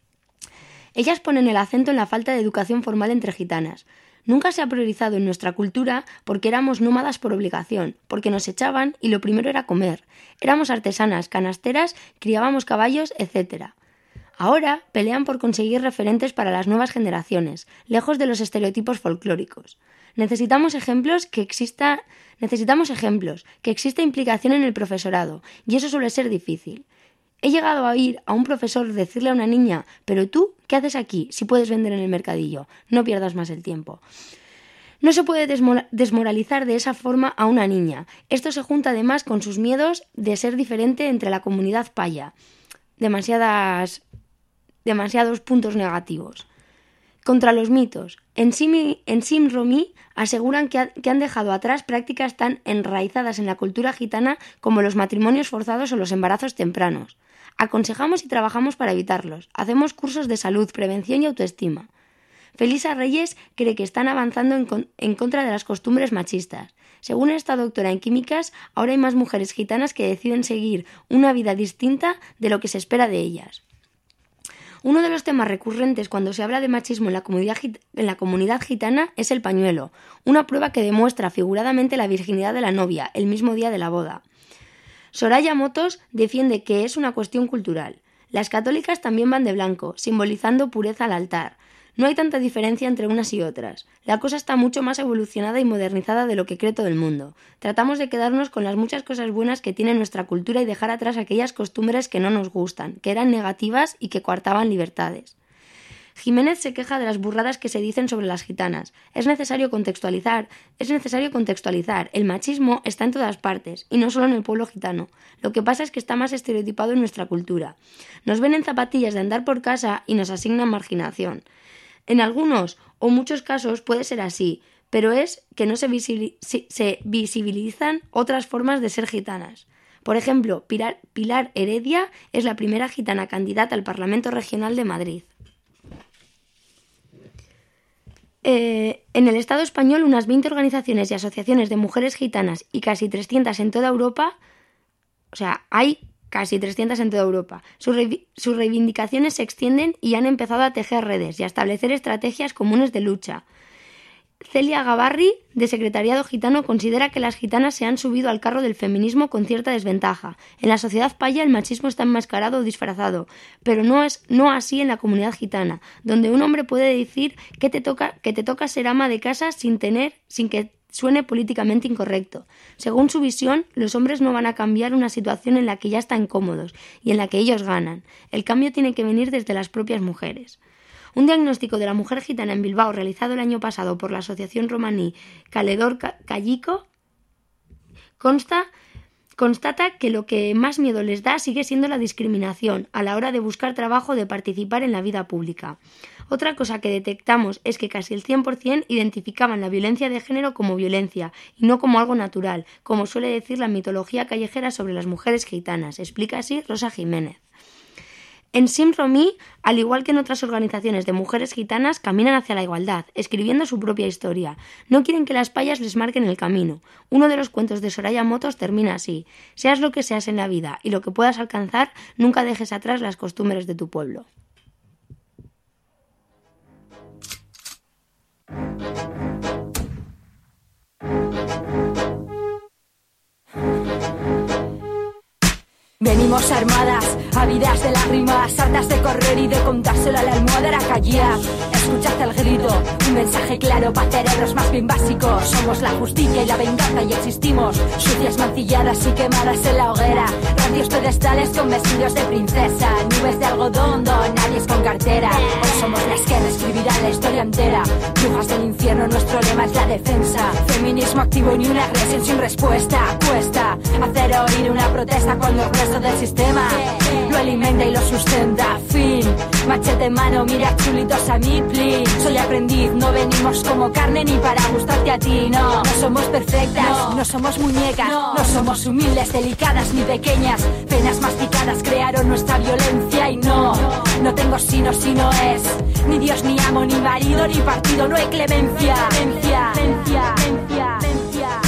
Ellas ponen el acento en la falta de educación formal entre gitanas. Nunca se ha priorizado en nuestra cultura porque éramos nómadas por obligación, porque nos echaban y lo primero era comer. Éramos artesanas, canasteras, criábamos caballos, etcétera. Ahora pelean por conseguir referentes para las nuevas generaciones, lejos de los estereotipos folclóricos. Necesitamos ejemplos que exista, necesitamos ejemplos, que exista implicación en el profesorado, y eso suele ser difícil. He llegado a oír a un profesor decirle a una niña: «Pero tú, ¿qué haces aquí si puedes vender en el mercadillo? No pierdas más el tiempo». No se puede desmoralizar de esa forma a una niña. Esto se junta además con sus miedos de ser diferente entre la comunidad paya. Demasiadas, demasiados puntos negativos. Contra los mitos. En Sim, en Sim Romí aseguran que, ha, que han dejado atrás prácticas tan enraizadas en la cultura gitana como los matrimonios forzados o los embarazos tempranos. Aconsejamos y trabajamos para evitarlos. Hacemos cursos de salud, prevención y autoestima. Felisa Reyes cree que están avanzando en, con, en contra de las costumbres machistas. Según esta doctora en químicas, ahora hay más mujeres gitanas que deciden seguir una vida distinta de lo que se espera de ellas. Uno de los temas recurrentes cuando se habla de machismo en la comunidad, en la comunidad gitana es el pañuelo, una prueba que demuestra figuradamente la virginidad de la novia el mismo día de la boda. Soraya Motos defiende que es una cuestión cultural. Las católicas también van de blanco, simbolizando pureza al altar. No hay tanta diferencia entre unas y otras. La cosa está mucho más evolucionada y modernizada de lo que cree todo el mundo. Tratamos de quedarnos con las muchas cosas buenas que tiene nuestra cultura y dejar atrás aquellas costumbres que no nos gustan, que eran negativas y que coartaban libertades. Jiménez se queja de las burradas que se dicen sobre las gitanas. Es necesario contextualizar, es necesario contextualizar. El machismo está en todas partes, y no solo en el pueblo gitano. Lo que pasa es que está más estereotipado en nuestra cultura. Nos ven en zapatillas de andar por casa y nos asignan marginación. En algunos o muchos casos puede ser así, pero es que no se, visibili- se visibilizan otras formas de ser gitanas. Por ejemplo, Pilar, Pilar Heredia es la primera gitana candidata al Parlamento Regional de Madrid. Eh, en el Estado español, unas veinte organizaciones y asociaciones de mujeres gitanas y casi trescientas en toda Europa, o sea, hay casi trescientas en toda Europa. Sus, re- sus reivindicaciones se extienden y han empezado a tejer redes y a establecer estrategias comunes de lucha. Celia Gavarri, de Secretariado Gitano, considera que las gitanas se han subido al carro del feminismo con cierta desventaja. En la sociedad paya el machismo está enmascarado o disfrazado, pero no es no así en la comunidad gitana, donde un hombre puede decir que te toca, que te toca ser ama de casa sin tener, sin que suene políticamente incorrecto. Según su visión, los hombres no van a cambiar una situación en la que ya están cómodos y en la que ellos ganan. El cambio tiene que venir desde las propias mujeres. Un diagnóstico de la mujer gitana en Bilbao realizado el año pasado por la asociación romaní Caledor Callico consta, constata que lo que más miedo les da sigue siendo la discriminación a la hora de buscar trabajo o de participar en la vida pública. Otra cosa que detectamos es que casi el cien por ciento identificaban la violencia de género como violencia y no como algo natural, como suele decir la mitología callejera sobre las mujeres gitanas, explica así Rosa Jiménez. En Simromi, al igual que en otras organizaciones de mujeres gitanas, caminan hacia la igualdad, escribiendo su propia historia. No quieren que las payas les marquen el camino. Uno de los cuentos de Soraya Motos termina así: seas lo que seas en la vida y lo que puedas alcanzar, nunca dejes atrás las costumbres de tu pueblo. Venimos armadas, ávidas de lágrimas, hartas de correr y de contárselo a la almohadera callía. Escuchad el grito, un mensaje claro para cerebros más bien básicos. Somos la justicia y la venganza y existimos sucias, mancilladas y quemadas en la hoguera. Radios pedestales con vestidos de princesa, nubes de algodón, don nadie es con cartera. Hoy somos las que reescribirán la historia entera. Brujas del infierno, nuestro lema es la defensa. Feminismo activo y ni una agresión sin respuesta. Cuesta hacer oír una protesta cuando el resto del sistema lo alimenta y lo sustenta. Fin, machete en mano, mira chulitos a mí, please. Soy aprendiz, no venimos como carne ni para gustarte a ti. No, no somos perfectas, no, no somos muñecas, no. no somos humildes, delicadas ni pequeñas. Penas masticadas crearon nuestra violencia y no, no, no tengo sino si no es ni Dios, ni amo, ni marido, ni partido. No hay clemencia, clemencia, clemencia, clemencia, clemencia.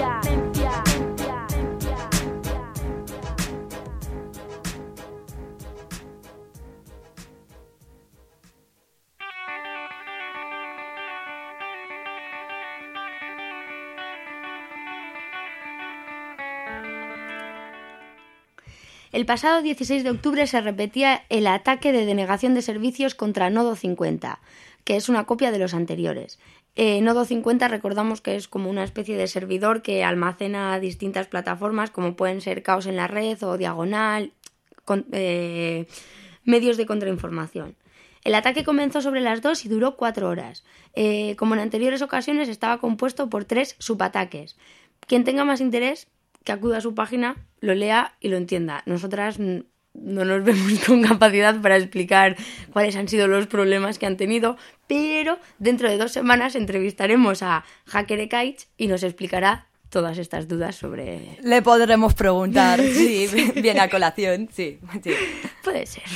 El pasado dieciséis de octubre se repetía el ataque de denegación de servicios contra Nodo cincuenta, que es una copia de los anteriores. Eh, Nodo cincuenta recordamos que es como una especie de servidor que almacena distintas plataformas como pueden ser Caos en la Red o Diagonal, con, eh, medios de contrainformación. El ataque comenzó sobre las dos y duró cuatro horas. Eh, como en anteriores ocasiones, estaba compuesto por tres subataques. Quien tenga más interés, que acuda a su página, lo lea y lo entienda. Nosotras no nos vemos con capacidad para explicar cuáles han sido los problemas que han tenido, pero dentro de dos semanas entrevistaremos a HackerEkaich y nos explicará todas estas dudas sobre... Le podremos preguntar, sí, viene a colación, sí, sí. Puede ser.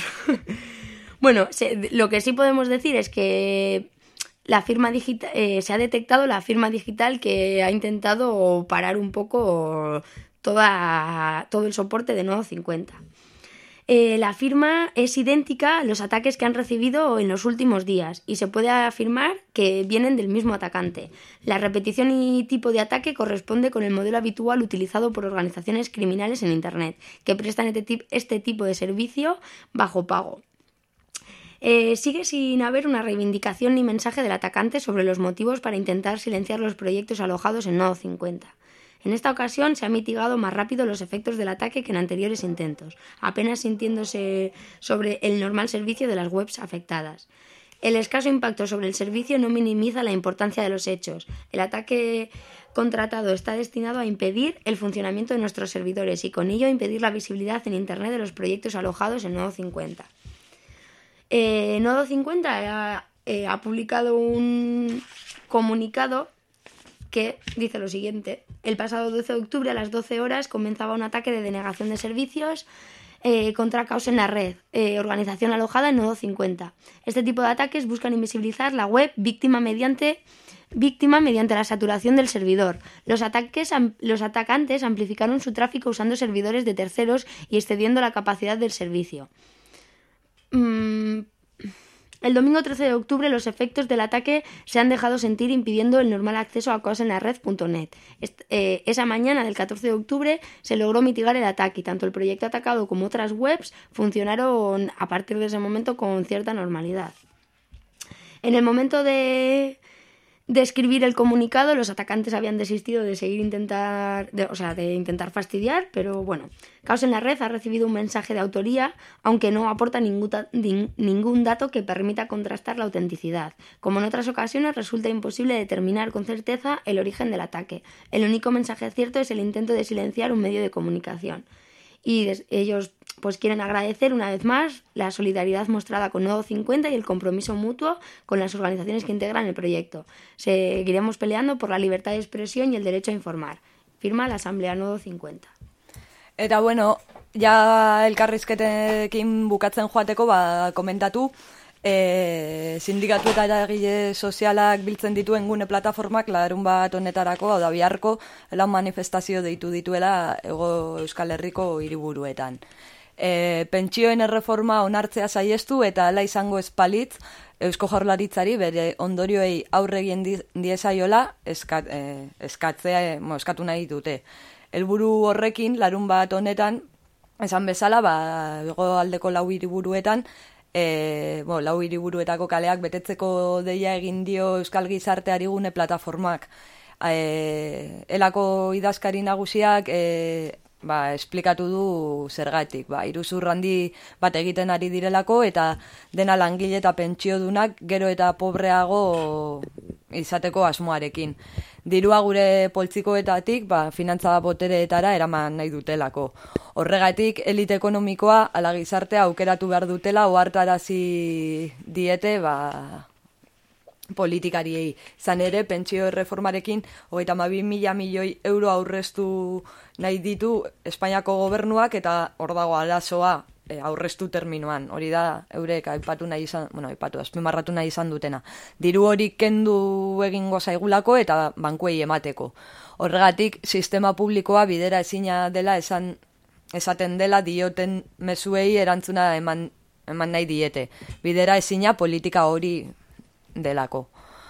Bueno, se, lo que sí podemos decir es que la firma digital, eh, se ha detectado la firma digital que ha intentado parar un poco toda, todo el soporte de Nodo cincuenta. Eh, la firma es idéntica a los ataques que han recibido en los últimos días y se puede afirmar que vienen del mismo atacante. La repetición y tipo de ataque corresponde con el modelo habitual utilizado por organizaciones criminales en Internet, que prestan este, tip, este tipo de servicio bajo pago. Eh, sigue sin haber una reivindicación ni mensaje del atacante sobre los motivos para intentar silenciar los proyectos alojados en Nodo cincuenta. En esta ocasión se han mitigado más rápido los efectos del ataque que en anteriores intentos, apenas sintiéndose sobre el normal servicio de las webs afectadas. El escaso impacto sobre el servicio no minimiza la importancia de los hechos. El ataque contratado está destinado a impedir el funcionamiento de nuestros servidores y con ello impedir la visibilidad en Internet de los proyectos alojados en Nodo cincuenta. Eh, Nodo cincuenta ha, eh, ha publicado un comunicado que dice lo siguiente: el pasado doce de octubre a las doce horas comenzaba un ataque de denegación de servicios eh, contra Caos en la Red, eh, organización alojada en Nodo cincuenta. Este tipo de ataques buscan invisibilizar la web víctima mediante, víctima mediante la saturación del servidor. Los, ataques, los atacantes amplificaron su tráfico usando servidores de terceros y excediendo la capacidad del servicio. Mm, el domingo trece de octubre los efectos del ataque se han dejado sentir impidiendo el normal acceso a caos en la red punto net. Est- eh, esa mañana del catorce de octubre se logró mitigar el ataque y tanto el proyecto atacado como otras webs funcionaron a partir de ese momento con cierta normalidad. En el momento de... de escribir el comunicado, los atacantes habían desistido de seguir intentar, de, o sea, de intentar fastidiar, pero bueno, Caos en la Red ha recibido un mensaje de autoría, aunque no aporta ningún, din, ningún dato que permita contrastar la autenticidad. Como en otras ocasiones, resulta imposible determinar con certeza el origen del ataque. El único mensaje cierto es el intento de silenciar un medio de comunicación. Y des, ellos pues quieren agradecer una vez más la solidaridad mostrada con Nodo cincuenta y el compromiso mutuo con las organizaciones que integran el proyecto. Seguiremos peleando por la libertad de expresión y el derecho a informar. Firma la Asamblea Nodo cincuenta. Era bueno ja elkarrizketekin bukatzen joateko, ba, komentatu, e, sindikatu eta eragile sozialak biltzen dituen gune plataformak larun bat honetarako, hau da biharko, lan manifestazio deitu dituela Hego Euskal Herriko hiriburuetan. E, pentsioen erreforma onartzea saiestu eta hala izango espalitz, Eusko Jaurlaritzari bere ondorioei aurre egin diezaiola eskat, e, eskatzea, e, mo, eskatu nahi dute. Helburu horrekin, larun bat honetan, esan bezala, ba, hegoaldeko lau hiriburuetan, e, bo, lau hiriburuetako kaleak betetzeko deia egin dio Euskal Gizarteari gune plataformak. E, elako idazkari nagusiak, e, ba, esplikatu du zergatik, ba, iruzur handi bat egiten ari direlako eta dena langile eta pentsiodunak gero eta pobreago izateko asmoarekin. Dirua gure poltsikoetatik, ba, finantza botereetara eraman nahi dutelako. Horregatik, elite ekonomikoa ala gizartea aukeratu behar dutela ohartarazi diete, ba, politikariei. Izan ere, pentsio erreformarekin hogeita hamabi mila milioi euro aurreztu nahi ditu Espainiako gobernuak eta hor dago arazoa e, aurreztu terminoan. Hori da, eurek aipatu nahi izan, bueno, aipatu, azpimarratu nahi izan dutena. Diru hori kendu egingo zaigulako eta bankuei emateko. Horregatik, sistema publikoa bidera ezina dela esan esaten dela dioten mezuei erantzuna eman, eman nahi diete. Bidera ezina politika hori delako.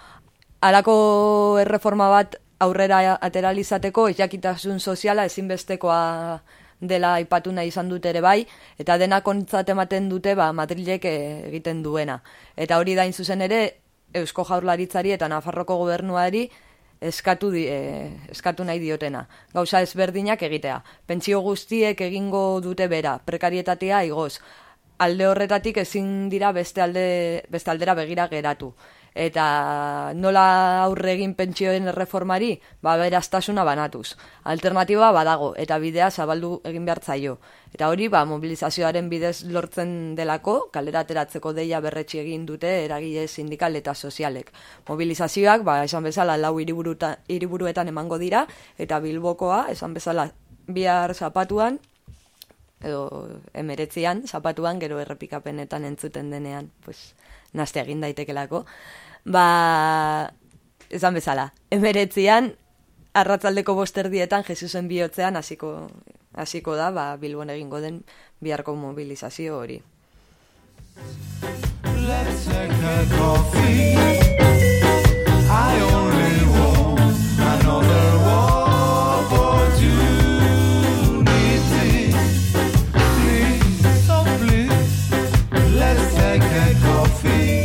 Halako erreforma bat aurrera ateralizateko jakitasun soziala ezinbestekoa dela aipatu nahi izan dute ere bai, eta dena kontzat ematen dute ba, Madrilek egiten duena. Eta hori da zuzen ere Eusko Jaurlaritzari eta Nafarroko gobernuari eskatu, di, eh, eskatu nahi diotena. Gauza ezberdinak egitea. Pentsio guztiek egingo dute bera, prekarietatea igoz. Alde horretatik ezin dira beste, alde, beste aldera begira geratu. Eta nola aurre egin pentsioen erreformari, ba beraztasuna banatuz. Alternatiba badago, eta bidea zabaldu egin behar zaio. Eta hori, ba, mobilizazioaren bidez lortzen delako, kalera ateratzeko deia berretsi egin dute eragile sindikal eta sozialek. Mobilizazioak, ba, esan bezala, lau hiriburuetan emango dira, eta Bilbokoa, esan bezala, bihar zapatuan, edo emeretzian, zapatuan, gero errepikapenetan entzuten denean, pues, naste egin daitekelako. Ba, esan bezala, emeretzian, arratzaldeko bosterdietan, Jesusen bihotzean, hasiko hasiko da, ba, Bilbon egingo den biharko mobilizazio hori. Let's take a coffee. I only want another opportunity. Please, oh please, let's take a coffee.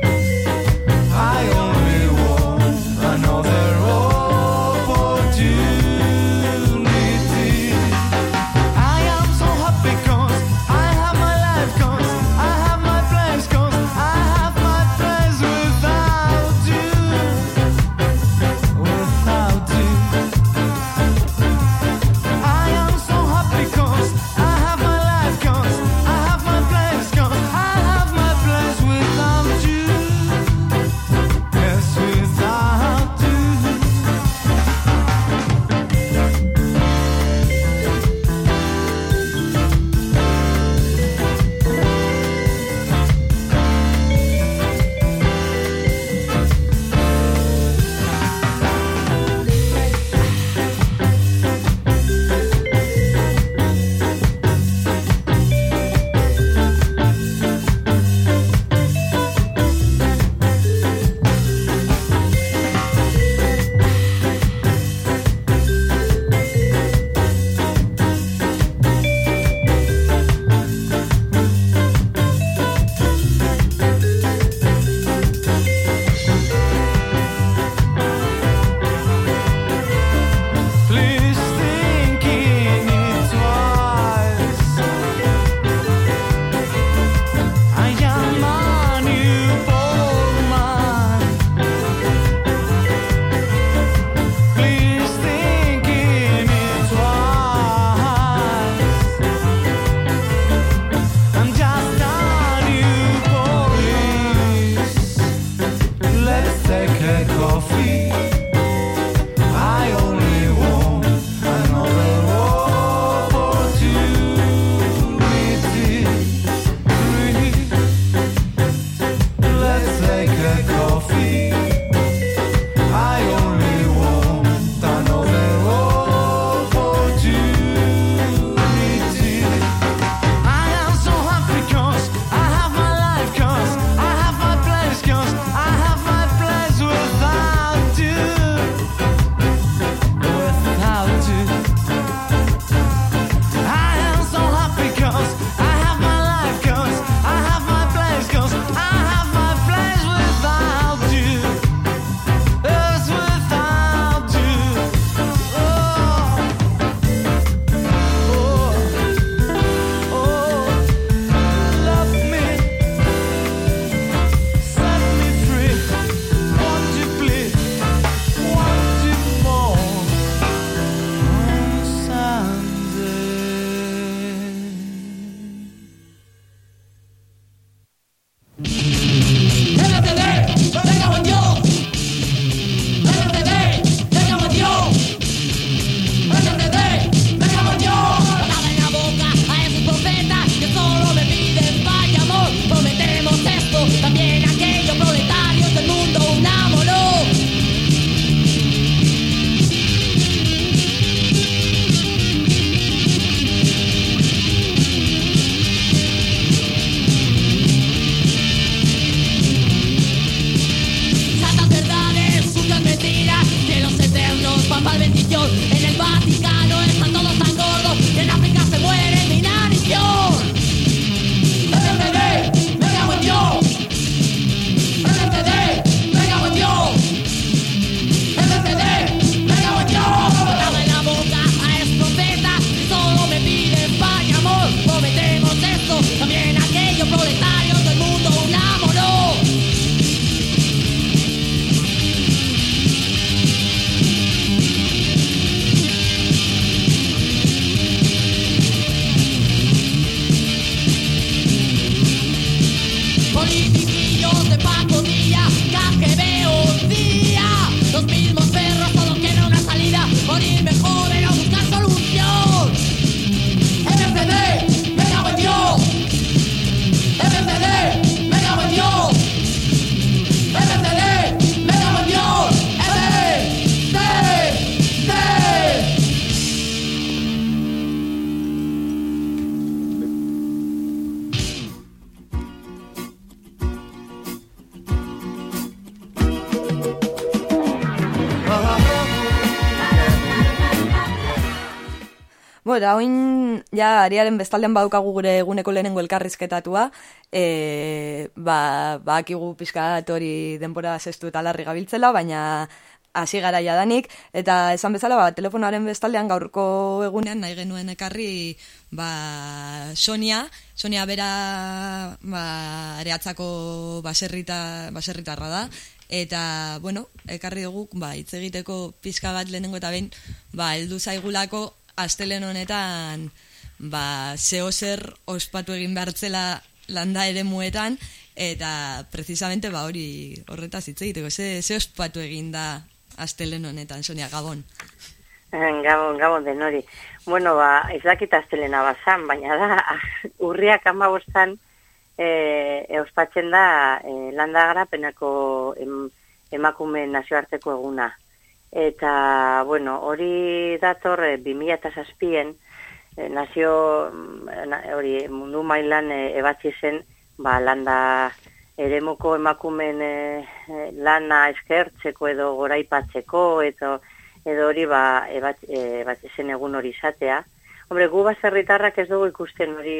I only want another opportunity. I am so happy 'cause I have my life, 'cause I have my place, 'cause I have my place without you. Without you. Bo, da oin, ja, ariaren bestaldean baukagu gure eguneko lehenengo elkarrizketatua, e, ba, ba, akigu pizkat hori denbora zestu eta larri gabiltzela, baina hasi gara jadanik, eta esan bezala, ba, telefonoaren bestaldean gaurko egunean nahi genuen ekarri, ba, Sonia, Sonia bera, ba, Areatzako baserrita, baserritarra da, eta, bueno, ekarri dugu, ba, hitz egiteko pizka bat lehenengo eta behin, ba, heldu zaigulako astelen honetan, ba, zeo zer ospatu egin behartzela landa eremuetan, eta precisamente, ba, hori horretaz hitz egiteko, ze, ze ospatu egin da astelen honetan, Sonia, Gabon. Gabon, Gabon den hori. Bueno, ba, ez dakit astelena bazan, baina da, urriak amabostan e, e, ospatzen da e, landa garapenako em, emakume nazioarteko eguna. Eta, bueno, hori dator e, bi mila zazpien e, nazio, na, hori mundu mailan e, ebatzi zen, ba, landa eremuko emakumen e, e, lana eskertzeko edo goraipatzeko, edo, edo hori ba, ebat, e, bat zen egun hori izatea. Hombre, gu baserritarrak ez dugu ikusten hori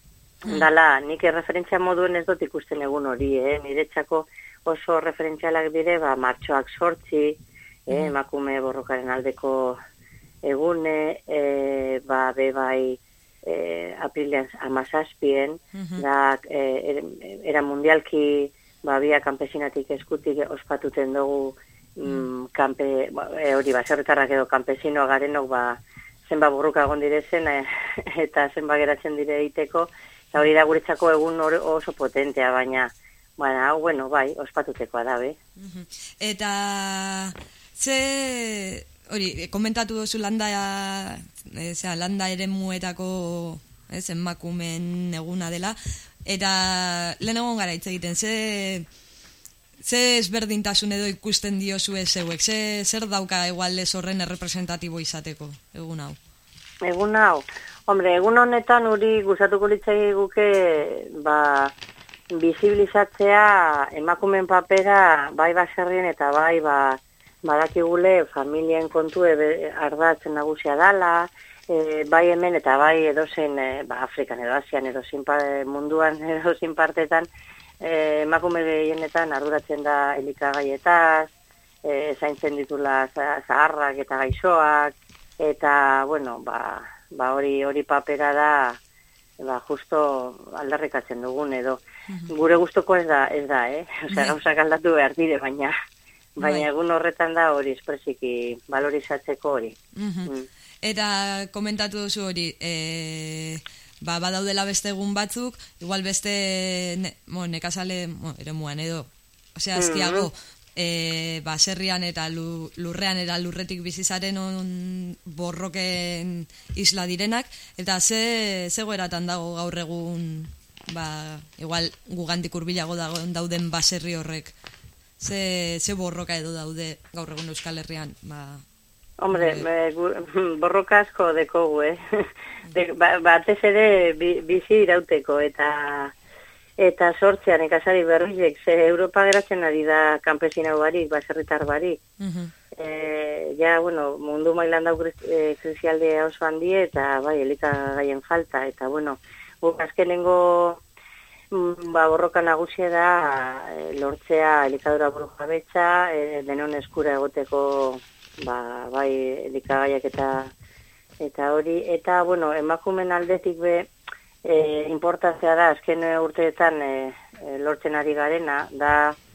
dala, nik referentzia moduen ez dut ikusten egun hori, eh? Niretzako oso referentzialak dire, ba, martxoak sortzi, eh? Emakume borrokaren aldeko egune, e, ba, bebai, Eh, aprilean amazazpien, uh-huh. da eh, era mundialki ba, bia kampesinatik eskutik ospatuten dugu mm, kampe, ba, e, hori baserritarrak edo kampesinoa garenok ba, zenba burruka egon direzen eh, eta zenba geratzen dire egiteko, eta hori da guretzako egun or, oso potentea, baina baina, hau, bueno, bai, ospatutekoa da, be. Uh-huh. Eta ze... Hori, komentatu duzu landa, e, zera, landa eremuetako ez, emakumen eguna dela, eta lehen egon gara hitz egiten, ze, ze ezberdintasun edo ikusten diozue zeuek, ze, zer dauka igualdez horren errepresentatibo izateko egun hau? Egun hau, hombre, egun honetan hori gustatuko litzai guke, ba, bizibilizatzea emakumen papera bai baserrien eta bai, ba, badakigule familien kontu ardatzen nagusia dala, e, bai hemen eta bai edozen, e, ba, Afrikan edo Asian edo zin, munduan edo zin partetan, e, emakume gehienetan arduratzen da elikagaietaz, e, zaintzen ditula zaharrak eta gaixoak, eta, bueno, ba, ba hori hori papera da, ba, justo aldarrikatzen dugun edo. Uh-huh. Gure gustoko ez da, ez da, eh? Osea, gauzak aldatu behar dire, baina... Baina egun horretan da hori espresiki valorizatzeko hori. Uh-huh. Mm. Eta komentatu duzu hori, e, ba, badaudela beste egun batzuk, igual beste ne, mo, nekazale mo, ere muan edo, osea, azkiago, mm-hmm. e, ba, serrian eta lu, lurrean eta lurretik bizizaren on borroken isla direnak, eta ze, ze goeratan dago gaur egun, ba, igual gugandik urbilago dago, dauden baserri horrek. Ze, ze borroka edo daude gaur egun Euskal Herrian? Ba, Hombre, e... borroka asko dekogu, eh? De, ba, batez ere bi, bizi irauteko eta eta sortzean ekasari berriek, ze Europa geratzen ari da kanpesinau barik, baserritar barik. Uh-huh. E, ja, bueno, mundu mailan dau e, krisialdea oso handie eta bai, elikagaien falta, eta bueno, guk azkenengo ba, borroka nagusia da e, lortzea elikadura burujabetza, e, denon eskura egoteko ba, bai elikagaiak eta eta hori, eta bueno, emakumen aldetik be e, importantzia da, azken urteetan e, e, lortzen ari garena, da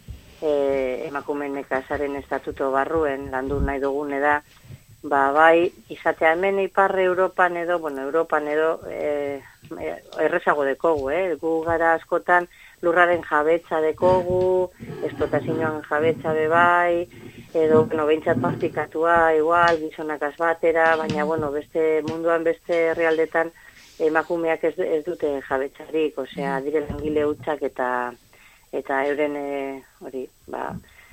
e, emakumen nekazaren estatuto barruen, landu nahi dugune da, ba, bai, izatea hemen ipar Europan edo, bueno, Europan edo, e, errezago dekogu, eh? Gu gara askotan lurraren jabetza dekogu, esplotazioan jabetza bebai, edo, bueno, behintzat partikatua, igual, gizonakaz batera, baina, bueno, beste munduan, beste herrialdetan emakumeak ez, ez dute jabetzarik, osea, dire langile hutsak eta eta euren, e, hori, ba,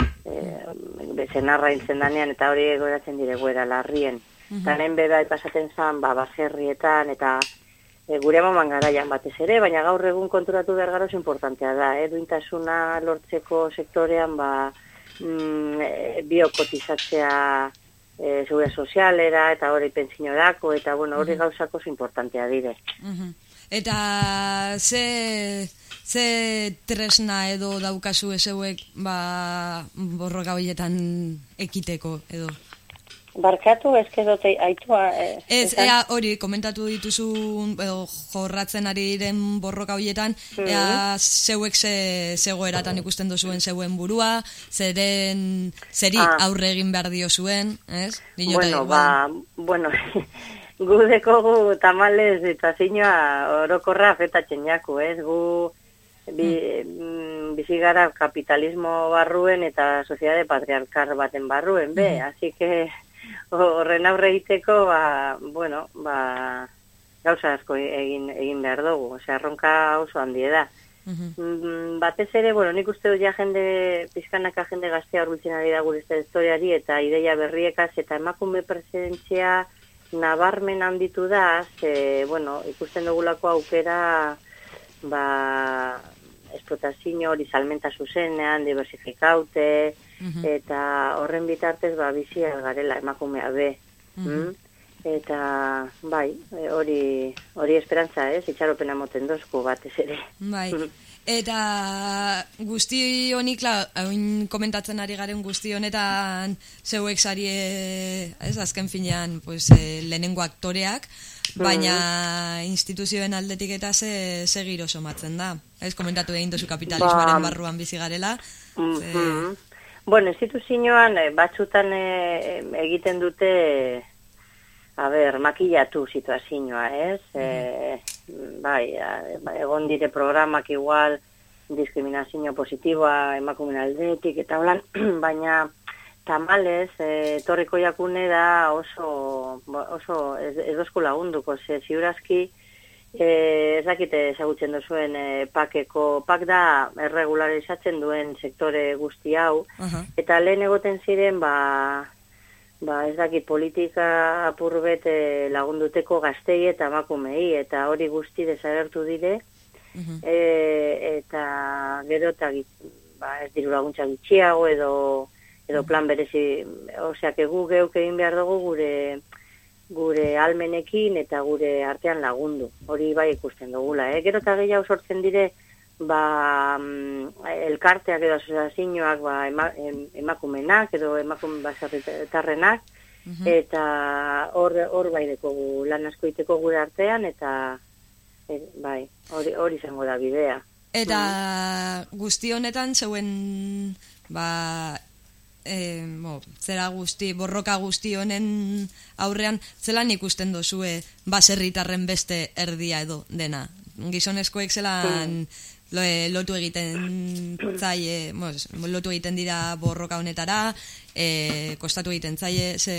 e, zenarra intzen danean, eta hori egoratzen dire guera larrien. Eta nien beba pasaten zan, ba, baserrietan, eta e, gure amaman garaian batez ere, baina gaur egun konturatu behar gara oso importantea da, eh? Duintasuna lortzeko sektorean, ba, mm, e, biokotizatzea e, seguridad sozialera, eta hori pentsiorako, eta bueno, hori gauzako oso importantea dire. Uh-huh. Eta ze, ze tresna edo daukazu ezeuek ba, borroka horietan ekiteko edo? Barkatu, ez que dote aitua... Eh, ez, ea hori, komentatu dituzu edo jorratzen ari diren borroka horietan, mm-hmm. ea zeuek ze, zegoeratan ikusten dozuen zeuen burua, zeren, zeri ah. aurre egin behar dio zuen, ez? Dinota bueno, ba, bueno, gudeko gu tamales ditazioa orokorra afetatzen jaku, ez? Gu bi, mm. bizigara kapitalismo barruen eta soziedade patriarkal baten barruen, be, mm. así que... Horren aurre egiteko, ba, bueno, ba, gauza asko egin, egin behar dugu, osea, erronka oso handie da. Uh-huh. Batez ere, bueno, nik uste dut ja jende, pizkanaka jende gaztea horbiltzen ari da gure historiari eta ideia berriekaz, eta emakume presentzia nabarmen handitu da, ze, bueno, ikusten dugulako aukera, ba, esplotazio hori salmenta zuzenean, diversifikaute, uh-huh. eta horren bitartez ba bizia garela emakumea be. Uh-huh. mm? Eta bai, hori hori esperantza, ez? Itxaropena moten dozku batez ere. Bai. Eta guzti honik, hain komentatzen ari garen guzti honetan zeuek sarie, ez, azken finean, pues, eh, lehenengo aktoreak, baina mm. instituzioen aldetik eta ze, ze giro somatzen da. Ez, komentatu egin dozu kapitalismoaren ba, barruan bizi garela. Mm-hmm. Ze... Bueno, instituzioan batzutan e, egiten dute, a ber, makillatu situazioa, ez? Mm-hmm. E, bai, egon dire programak igual, diskriminazio positiboa emakumen aldetik, eta holan, baina... Tamalez, e, torriko jakune da oso, oso ez, ez dozku lagunduko, ze ziurazki e, ez dakite ezagutzen duzuen e, pakeko, pak da erregularizatzen duen sektore guzti hau, uh-huh. eta lehen egoten ziren, ba, ba ez dakit politika apurbet e, lagunduteko gaztei eta emakumei, eta hori guzti desagertu dire, uh-huh. e, eta gero eta ba, ez diru laguntza gitxiago edo edo plan berezi, oseak egu geuk egin behar dugu gure gure almenekin eta gure artean lagundu. Hori bai ikusten dugula, eh? Gero eta gehiago sortzen dire, ba, elkarteak edo asociazioak, ba, ema, emakumenak edo emakume baserritarrenak, uh-huh. eta hor hor bai dekogu lan asko iteko gure artean, eta e, bai, hori hori izango da bidea. Eta uh-huh. guzti honetan zeuen, ba, E, bo, zera guzti, borroka guzti honen aurrean, zelan ikusten dozue baserritarren beste erdia edo dena? Gizonezkoek zelan lo, lotu egiten zaie, mos, lotu egiten dira borroka honetara, e, kostatu egiten zaie, ze,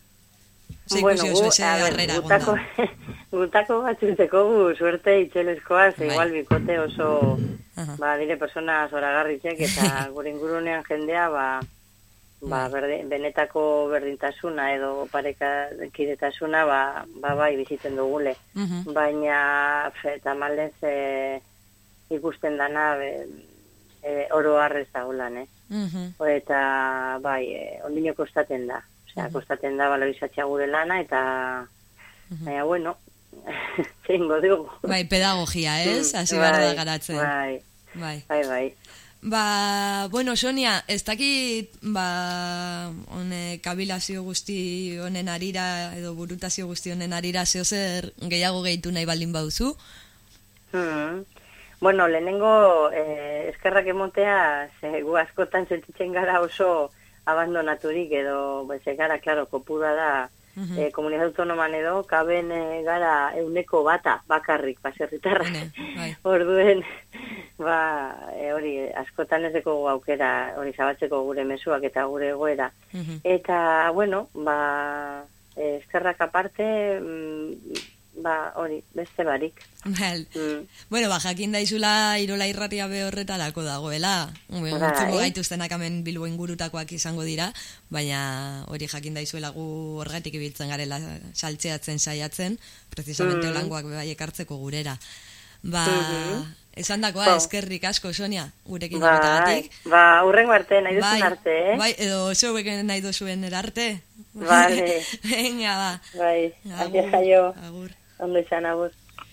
ze bueno, ikusi oso, ze harrera gutako, gutako batzuteko gu, suerte itxelezkoa, ze igual bikote oso, uh-huh. ba, dire persona zoragarritzek, eta gure ingurunean jendea, ba, ba, berde, benetako berdintasuna edo parekaidetasuna ba, ba bai bizitzen dugule. Uh-huh. Baina tamalez e, ikusten dana e, e, oro harrez dagoelan, eh? Uh-huh. Eta bai, e, ondino kostaten da. Osea, uh-huh. kostaten da valorizatzea gure lana eta uh-huh. baina, bueno, zeingo dugu. Bai, pedagogia, ez? Hasi behar da garatzen. Bai, bai, bai. bai. Ba, bueno, Sonia, ez dakit, ba, hone, kabilazio guzti honen arira, edo burutazio guzti honen arira, zeo zer gehiago gehitu nahi baldin bauzu? Hmm. Bueno, lehenengo eh, eskerrak emotea, ze gu askotan sentitzen gara oso abandonaturik, edo, beze gara, klaro, kopura da, uh-huh. eh, komunidad autonoman edo, kaben eh, gara euneko bata, bakarrik, baserritarra. Orduen, ba, e, hori, askotan ez deko aukera, hori zabatzeko gure mezuak eta gure egoera. Uh-huh. Eta, bueno, ba, eskerrak aparte, mm, ba, hori, beste barik. Well, mm. Bueno, ba, jakin daizula Irola Irratia behorretarako dagoela. Gutxungo gaituztenak hemen Bilbo ingurutakoak izango dira, baina hori jakin daizuela gu horretik ibiltzen garela saltzeatzen saiatzen, precisamente mm. olangoak bai ekartzeko gurera. Ba, mm-hmm. Esan dakoa, eskerrik asko, Sonia, gurekin bai, egotagatik. Ba, urrengo arte, nahi duzun bai, arte, eh? Bai, edo zeuek nahi duzuen erarte. Vale. Venga, ba. Bai, atia jaio. Agur. Ondo izan, agur.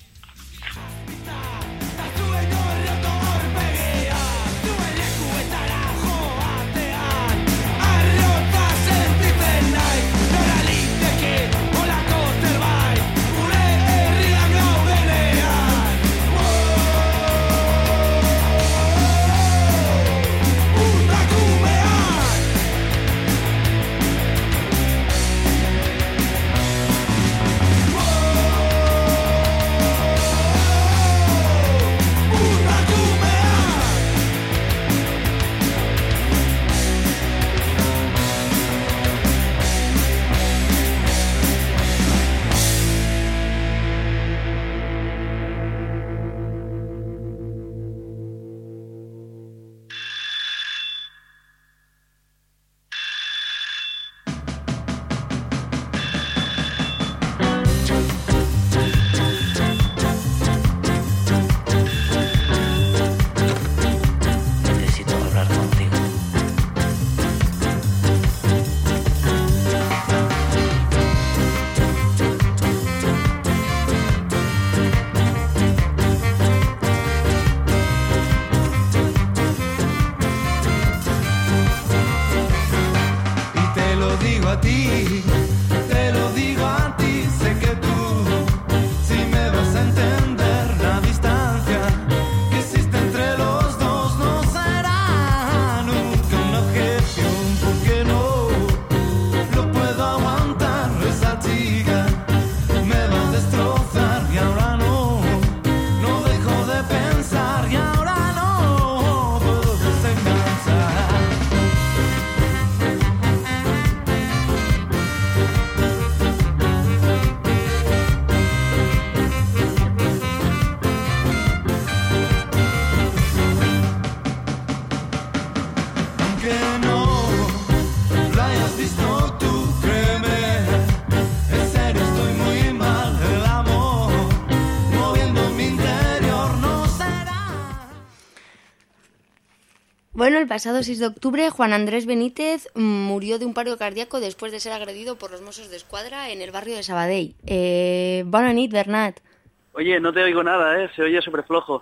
Bueno, el pasado seis de octubre, Juan Andrés Benítez murió de un paro cardíaco después de ser agredido por los Mossos de Escuadra en el barrio de Sabadell. Eh, bona nit, Bernat. Oye, no te oigo nada, ¿eh? Se oye súper flojo.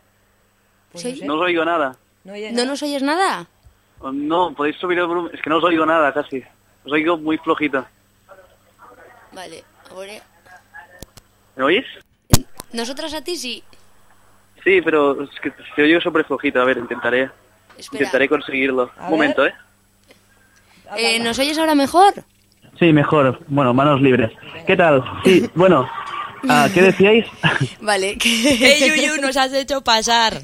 Pues no, sé. no os oigo nada. ¿No, ¿No nos oyes nada? No, podéis subir el volumen. Es que no os oigo nada, casi. Os oigo muy flojito. Vale, ahora... ¿Me oís? Nosotras a ti sí. Sí, pero es que se oye súper flojito. A ver, intentaré... Espera. Intentaré conseguirlo. A Un momento, ver. ¿eh? eh. ¿Nos oyes ahora mejor? Sí, mejor. Bueno, manos libres. ¿Qué tal? Sí, bueno... Ah, ¿qué decíais? Vale, que... ¡Hey, Yuyu, nos has hecho pasar!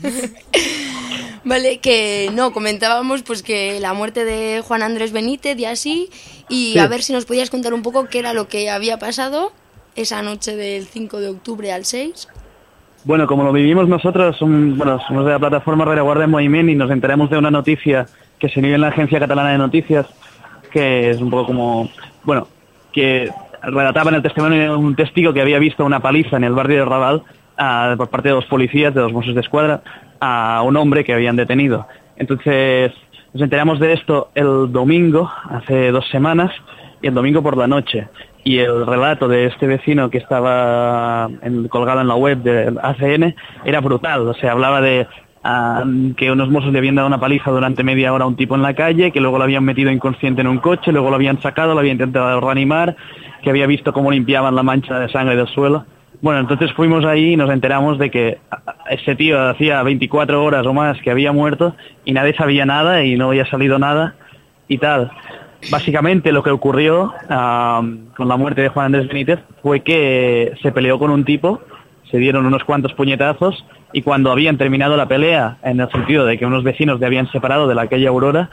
Vale, que no, comentábamos pues que la muerte de Juan Andrés Benítez y así, y Sí. a ver si nos podías contar un poco qué era lo que había pasado esa noche del cinco de octubre al seis. Bueno, como lo vivimos nosotros, son, bueno, somos de la plataforma Rereguarda en Moviment y nos enteramos de una noticia que se dio en la Agencia Catalana de Noticias, que es un poco como, bueno, que relataba en el testimonio de un testigo que había visto una paliza en el barrio de Raval uh, por parte de dos policías, de dos Mossos de Escuadra, a un hombre que habían detenido. Entonces nos enteramos de esto el domingo, hace dos semanas, y el domingo por la noche. Y el relato de este vecino que estaba en, colgado en la web del A C N era brutal. O sea, hablaba de uh, que unos mozos le habían dado una paliza durante media hora a un tipo en la calle, que luego lo habían metido inconsciente en un coche, luego lo habían sacado, lo habían intentado reanimar, que había visto cómo limpiaban la mancha de sangre del suelo. Bueno, entonces fuimos ahí y nos enteramos de que ese tío hacía veinticuatro horas o más que había muerto y nadie sabía nada y no había salido nada y tal. Básicamente lo que ocurrió uh, con la muerte de Juan Andrés Benítez fue que se peleó con un tipo, se dieron unos cuantos puñetazos y cuando habían terminado la pelea, en el sentido de que unos vecinos le habían separado de la calle Aurora,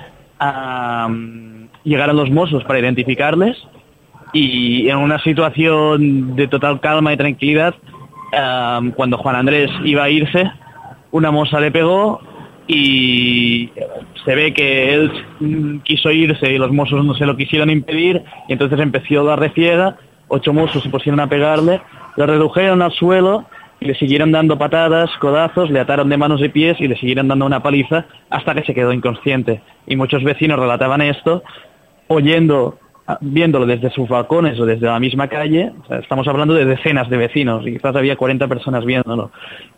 uh, llegaron los mozos para identificarles y en una situación de total calma y tranquilidad, uh, cuando Juan Andrés iba a irse, una moza le pegó y se ve que él quiso irse y los mozos no se lo quisieron impedir y entonces empezó la refriega, ocho mozos se pusieron a pegarle, lo redujeron al suelo y le siguieron dando patadas, codazos, le ataron de manos y pies y le siguieron dando una paliza hasta que se quedó inconsciente. Y muchos vecinos relataban esto oyendo, viéndolo desde sus balcones o desde la misma calle. O sea, estamos hablando de decenas de vecinos y quizás había cuarenta personas viéndolo.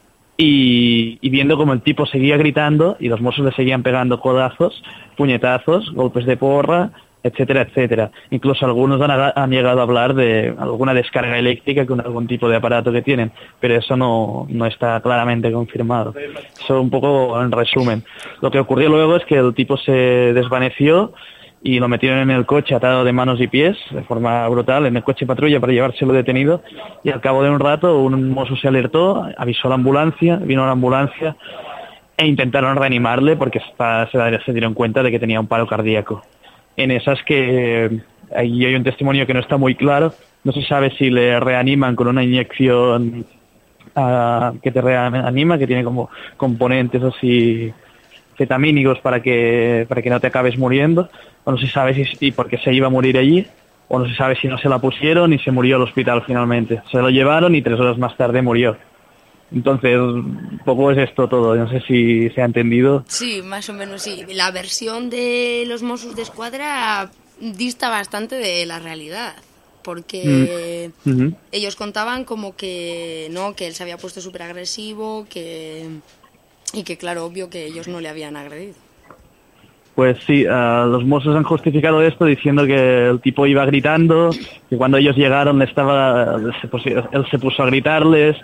Y, y viendo como el tipo seguía gritando y los mozos le seguían pegando codazos, puñetazos, golpes de porra, etcétera, etcétera. Incluso algunos han, han llegado a hablar de alguna descarga eléctrica con algún tipo de aparato que tienen, pero eso no, no está claramente confirmado. Eso un poco en resumen. Lo que ocurrió luego es que el tipo se desvaneció y lo metieron en el coche atado de manos y pies, de forma brutal, en el coche patrulla para llevárselo detenido, y al cabo de un rato un mozo se alertó, avisó a la ambulancia, vino la ambulancia e intentaron reanimarle porque se dieron cuenta de que tenía un paro cardíaco. En esas que eh, ahí hay un testimonio que no está muy claro, no se sabe si le reaniman con una inyección uh, que te reanima, que tiene como componentes así fetamínicos para que para que no te acabes muriendo, o no se sabe si, si porque se iba a morir allí, o no se sabe si no se la pusieron y se murió al hospital finalmente. Se lo llevaron y tres horas más tarde murió. Entonces, un poco es esto todo, no sé si se ha entendido. Sí, más o menos sí. La versión de los Mossos de Escuadra dista bastante de la realidad, porque mm. uh-huh. ellos contaban como que no, que él se había puesto súper agresivo, que y que claro, obvio que ellos no le habían agredido. Pues sí, uh, los Mossos han justificado esto diciendo que el tipo iba gritando, que cuando ellos llegaron le estaba, se puso, él se puso a gritarles,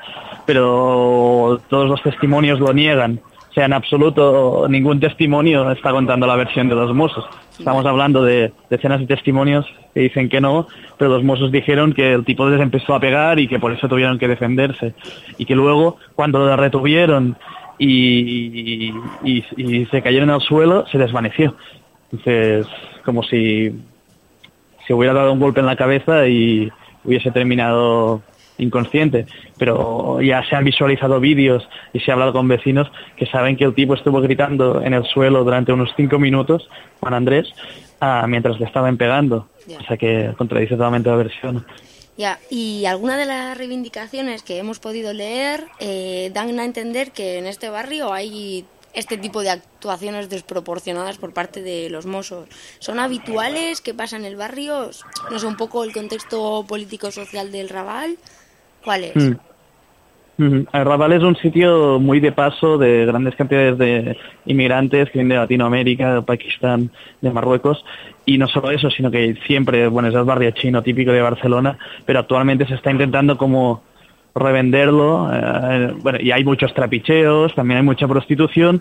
pero todos los testimonios lo niegan. O sea, en absoluto ningún testimonio está contando la versión de los Mossos. Estamos hablando de decenas de testimonios que dicen que no, pero los Mossos dijeron que el tipo les empezó a pegar y que por eso tuvieron que defenderse. Y que luego, cuando lo retuvieron Y, y, y se cayeron al suelo, se desvaneció. Entonces, como si se hubiera dado un golpe en la cabeza y hubiese terminado inconsciente. Pero ya se han visualizado vídeos y se ha hablado con vecinos que saben que el tipo estuvo gritando en el suelo durante unos cinco minutos, Juan Andrés, uh, mientras le estaban pegando. Yeah. O sea que contradice totalmente la versión. Ya, y algunas de las reivindicaciones que hemos podido leer eh, dan a entender que en este barrio hay este tipo de actuaciones desproporcionadas por parte de los Mossos. ¿Son habituales? ¿Qué pasa en el barrio? No sé, un poco el contexto político-social del Raval. ¿Cuál es? Mm. Mm-hmm. El Raval es un sitio muy de paso de grandes cantidades de inmigrantes que vienen de Latinoamérica, de Pakistán, de Marruecos. Y no solo eso, sino que siempre, bueno, es el barrio chino típico de Barcelona, pero actualmente se está intentando como revenderlo, eh, bueno, y hay muchos trapicheos, también hay mucha prostitución,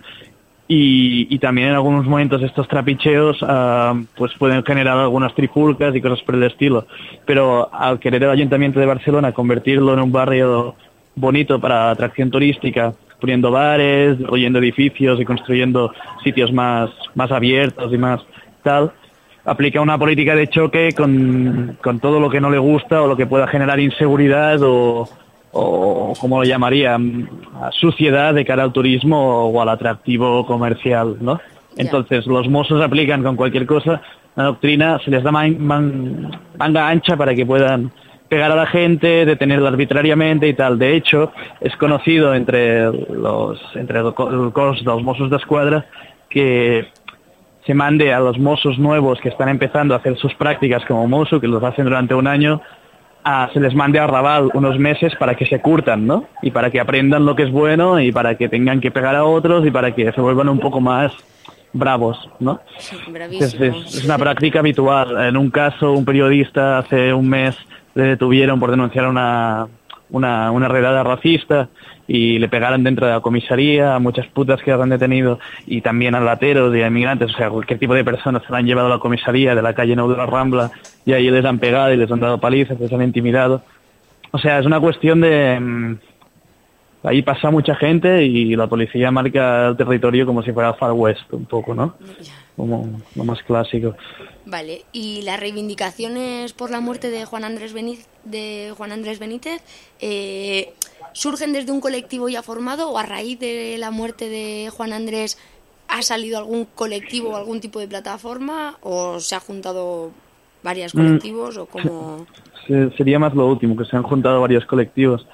y, y también en algunos momentos estos trapicheos uh, pues pueden generar algunas trifulcas y cosas por el estilo. Pero al querer el Ayuntamiento de Barcelona convertirlo en un barrio bonito para atracción turística, poniendo bares, construyendo edificios y construyendo sitios más, más abiertos y más tal, aplica una política de choque con, con todo lo que no le gusta o lo que pueda generar inseguridad o, o como lo llamaría, suciedad de cara al turismo o al atractivo comercial, ¿no? Entonces los Mossos aplican con cualquier cosa la doctrina, se les da man, man, manga ancha para que puedan pegar a la gente, detenerla arbitrariamente y tal. De hecho, es conocido entre los entre el cos de los Mossos de Escuadra que se mande a los mozos nuevos que están empezando a hacer sus prácticas como mozo, que los hacen durante un año, a, se les mande a Raval unos meses para que se curtan, ¿no? Y para que aprendan lo que es bueno y para que tengan que pegar a otros y para que se vuelvan un poco más bravos, ¿no? Sí, es, es, es una práctica habitual. En un caso, un periodista hace un mes le detuvieron por denunciar una, una, una redada racista y le pegaron dentro de la comisaría a muchas putas que han detenido y también a lateros y a inmigrantes, o sea, cualquier tipo de personas se la han llevado a la comisaría de la calle Nou de la Rambla y ahí les han pegado y les han dado palizas, les han intimidado. O sea, es una cuestión de... Mmm, ahí pasa mucha gente y la policía marca el territorio como si fuera Far West un poco, ¿no? Como lo más clásico. Vale, y las reivindicaciones por la muerte de Juan Andrés Benítez, de Juan Andrés Benítez eh, ¿surgen desde un colectivo ya formado o a raíz de la muerte de Juan Andrés ha salido algún colectivo o algún tipo de plataforma o se ha juntado varios colectivos mm, o como... Sería más lo último, que se han juntado varios colectivos.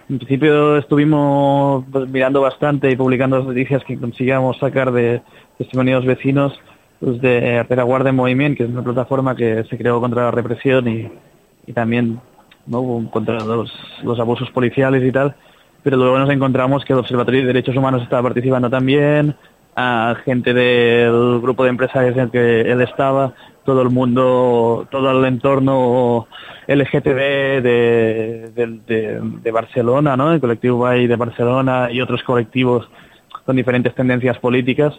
En principio estuvimos pues, mirando bastante y publicando las noticias que consigamos sacar de testimonios vecinos pues, de Rereguarda en Moviment, que es una plataforma que se creó contra la represión y, y también, ¿no?, contra los, los abusos policiales y tal. Pero luego nos encontramos que el Observatorio de Derechos Humanos estaba participando también, a gente del grupo de empresarios en el que él estaba, todo el mundo, todo el entorno L G T B de, de, de, de Barcelona, ¿no? El colectivo B A I de Barcelona y otros colectivos con diferentes tendencias políticas.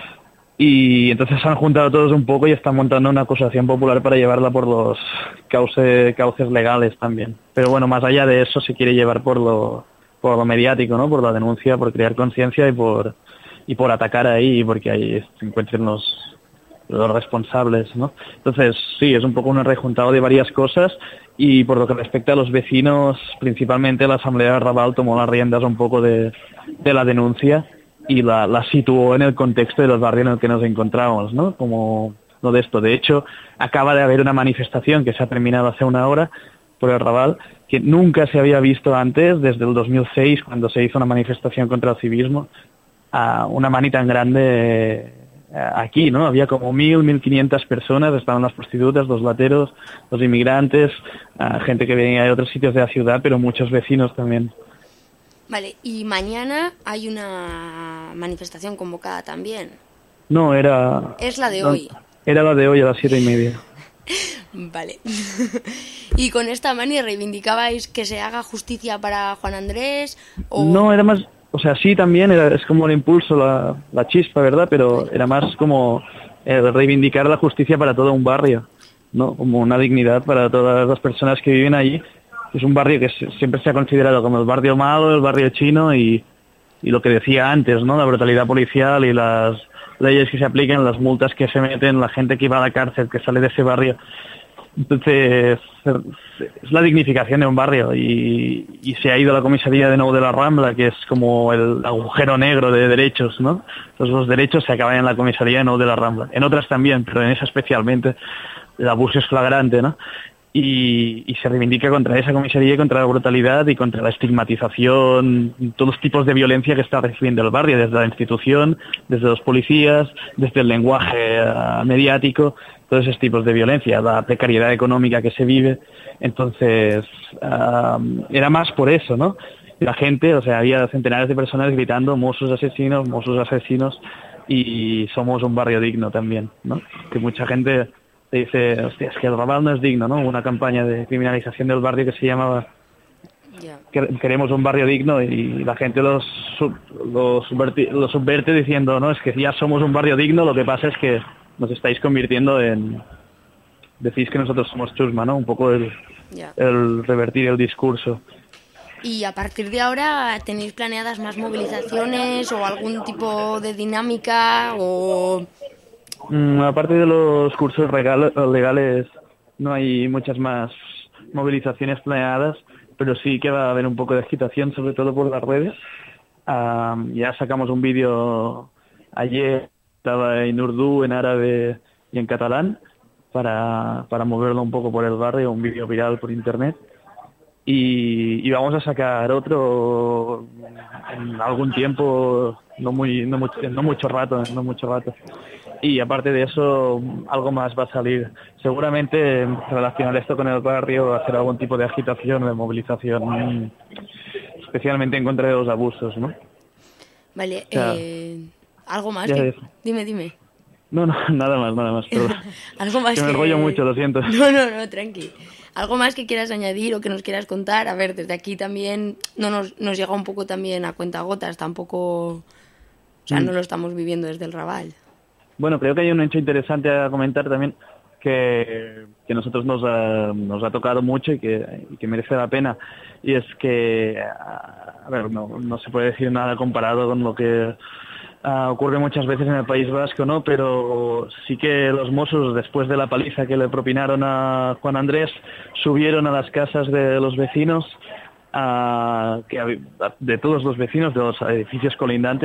Y entonces se han juntado todos un poco y están montando una acusación popular para llevarla por los cauce, cauces legales también. Pero bueno, más allá de eso se quiere llevar por lo, por lo mediático, ¿no? Por la denuncia, por crear conciencia y por y por atacar ahí, porque ahí se encuentren los, los responsables, ¿no? Entonces, sí, es un poco un rejuntado de varias cosas y por lo que respecta a los vecinos, principalmente la Asamblea de Raval tomó las riendas un poco de, de la denuncia y la, la situó en el contexto de los barrios en el que nos encontramos, ¿no? Como lo de esto. De hecho, acaba de haber una manifestación que se ha terminado hace una hora por el Raval, que nunca se había visto antes, desde el dos mil seis, cuando se hizo una manifestación contra el civismo, a una mani tan grande aquí, ¿no? Había como mil, mil quinientas personas, estaban las prostitutas, los lateros, los inmigrantes, gente que venía de otros sitios de la ciudad, pero muchos vecinos también. Vale, y mañana hay una manifestación convocada también. No, era... Es la de no, hoy. Era la de hoy a las siete y media. Vale. ¿Y con esta mani reivindicabais que se haga justicia para Juan Andrés? O... No, era más... O sea, sí también, era, es como el impulso, la, la chispa, ¿verdad? Pero era más como el reivindicar la justicia para todo un barrio, ¿no? Como una dignidad para todas las personas que viven allí. Es un barrio que siempre se ha considerado como el barrio malo, el barrio chino y, y lo que decía antes, ¿no? La brutalidad policial y las leyes que se aplican, las multas que se meten, la gente que va a la cárcel, que sale de ese barrio. Entonces, es la dignificación de un barrio y, y se ha ido a la comisaría de nuevo de la Rambla, que es como el agujero negro de derechos, ¿no? Entonces los derechos se acaban en la comisaría de nuevo de la Rambla. En otras también, pero en esa especialmente el abuso es flagrante, ¿no? Y, y se reivindica contra esa comisaría y contra la brutalidad y contra la estigmatización, todos los tipos de violencia que está recibiendo el barrio, desde la institución, desde los policías, desde el lenguaje uh, mediático, todos esos tipos de violencia, la precariedad económica que se vive. Entonces, uh, era más por eso, ¿no? La gente, o sea, había centenares de personas gritando Mossos asesinos, Mossos asesinos, y somos un barrio digno también, ¿no? Que mucha gente te dice, hostia, es que el Raval no es digno, ¿no? Una campaña de criminalización del barrio que se llamaba yeah. Queremos un barrio digno, y la gente lo, sub, lo, subverti, lo subverte diciendo, no, es que ya somos un barrio digno, lo que pasa es que nos estáis convirtiendo en... Decís que nosotros somos chusma, ¿no? Un poco el, yeah. el revertir el discurso. Y a partir de ahora, ¿tenéis planeadas más movilizaciones o algún tipo de dinámica o...? Mm, aparte de los cursos legales, no hay muchas más movilizaciones planeadas, pero sí que va a haber un poco de agitación, sobre todo por las redes. Um, ya sacamos un vídeo ayer, estaba en urdú, en árabe y en catalán, para, para moverlo un poco por el barrio, un vídeo viral por internet. Y, y vamos a sacar otro en algún tiempo, no muy no mucho, no mucho rato, no mucho rato. Y aparte de eso, algo más va a salir. Seguramente relacionar esto con el barrio, hacer algún tipo de agitación, de movilización, especialmente en contra de los abusos, ¿no? Vale, o sea, eh, algo más que... Dime, dime. No, no, nada más, nada más, perdón. Algo más que... que... me enrollo mucho, lo siento. No, no, no, tranqui. Algo más que quieras añadir o que nos quieras contar. A ver, desde aquí también no nos, nos llega un poco también a cuentagotas, tampoco... O sea, mm. no lo estamos viviendo desde el Raval. Bueno, creo que hay un hecho interesante a comentar también que, que nosotros nos ha, nos ha tocado mucho y que, y que merece la pena. Y es que, a ver, no, no se puede decir nada comparado con lo que uh, ocurre muchas veces en el País Vasco, ¿no? Pero sí que los Mossos, después de la paliza que le propinaron a Juan Andrés, subieron a las casas de los vecinos, uh, que, de todos los vecinos de los edificios colindantes,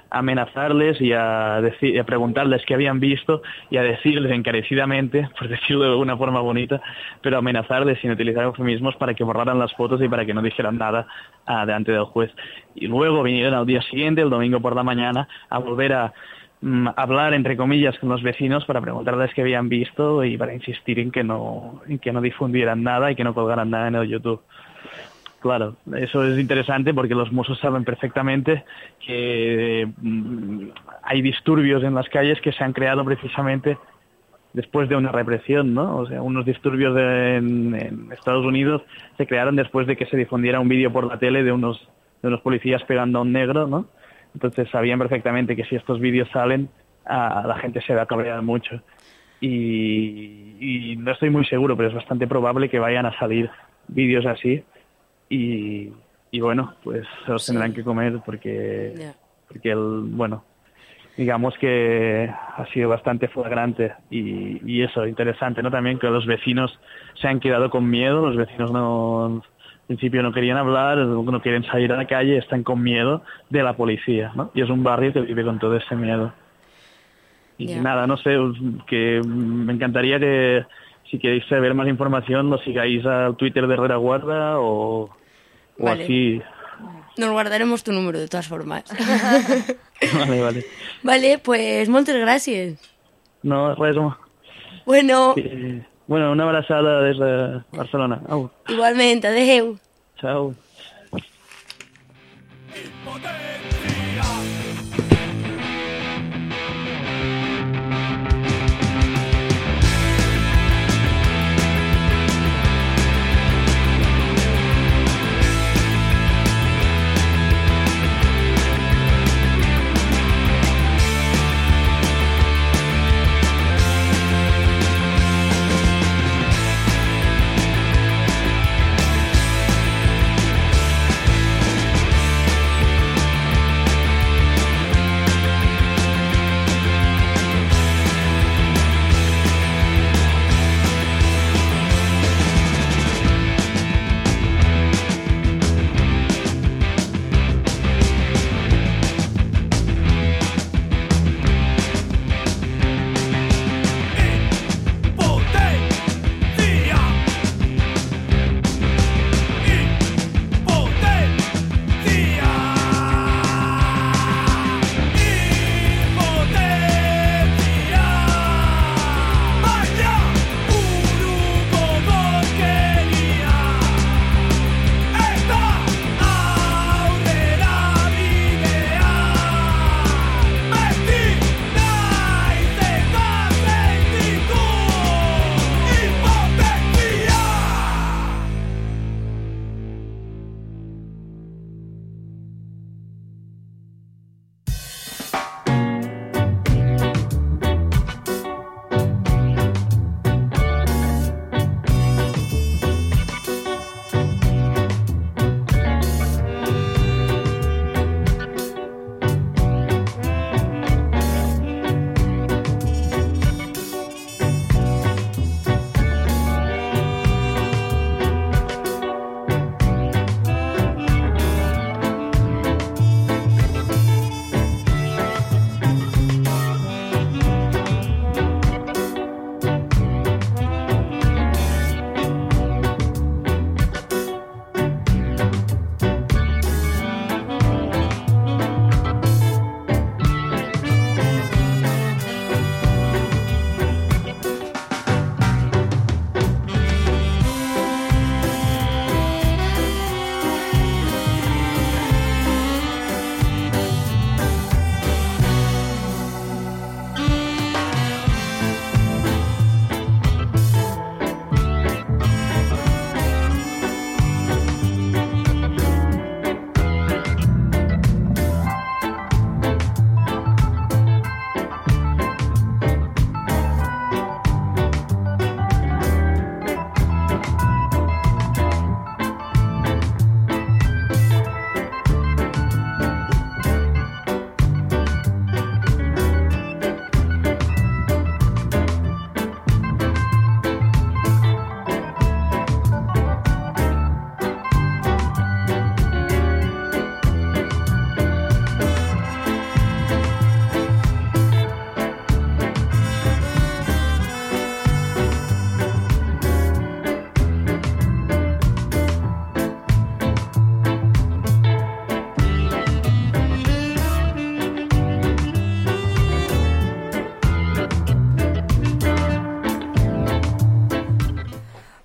amenazarles y a, decir, y a preguntarles qué habían visto y a decirles encarecidamente, por decirlo de una forma bonita, pero amenazarles sin utilizar eufemismos para que borraran las fotos y para que no dijeran nada uh, delante del juez. Y luego vinieron al día siguiente, el domingo por la mañana, a volver a um, hablar, entre comillas, con los vecinos para preguntarles qué habían visto y para insistir en que no, en que no difundieran nada y que no colgaran nada en el YouTube. Claro, eso es interesante porque los mozos saben perfectamente que mmm, hay disturbios en las calles que se han creado precisamente después de una represión, ¿no? O sea, unos disturbios de, en, en Estados Unidos se crearon después de que se difundiera un vídeo por la tele de unos, de unos policías pegando a un negro, ¿no? Entonces sabían perfectamente que si estos vídeos salen, a la gente se va a cabrear mucho. Y, y no estoy muy seguro, pero es bastante probable que vayan a salir vídeos así. Y, y bueno, pues se los sí. tendrán que comer porque, yeah. porque el, bueno, digamos que ha sido bastante flagrante y, y eso, interesante, ¿no? También que los vecinos se han quedado con miedo, los vecinos no, al principio no querían hablar, no quieren salir a la calle, están con miedo de la policía, ¿no? Y es un barrio que vive con todo ese miedo. Y yeah. nada, no sé, que me encantaría que si queréis saber más información lo sigáis al Twitter de Rereguarda o, o vale. así. Nos guardaremos tu número de todas formas. Vale, vale. Vale, pues moltes gràcies. No, res, home. Bueno. Sí. Bueno, una abraçada des de Barcelona. Au. Igualment, adeu. Chao.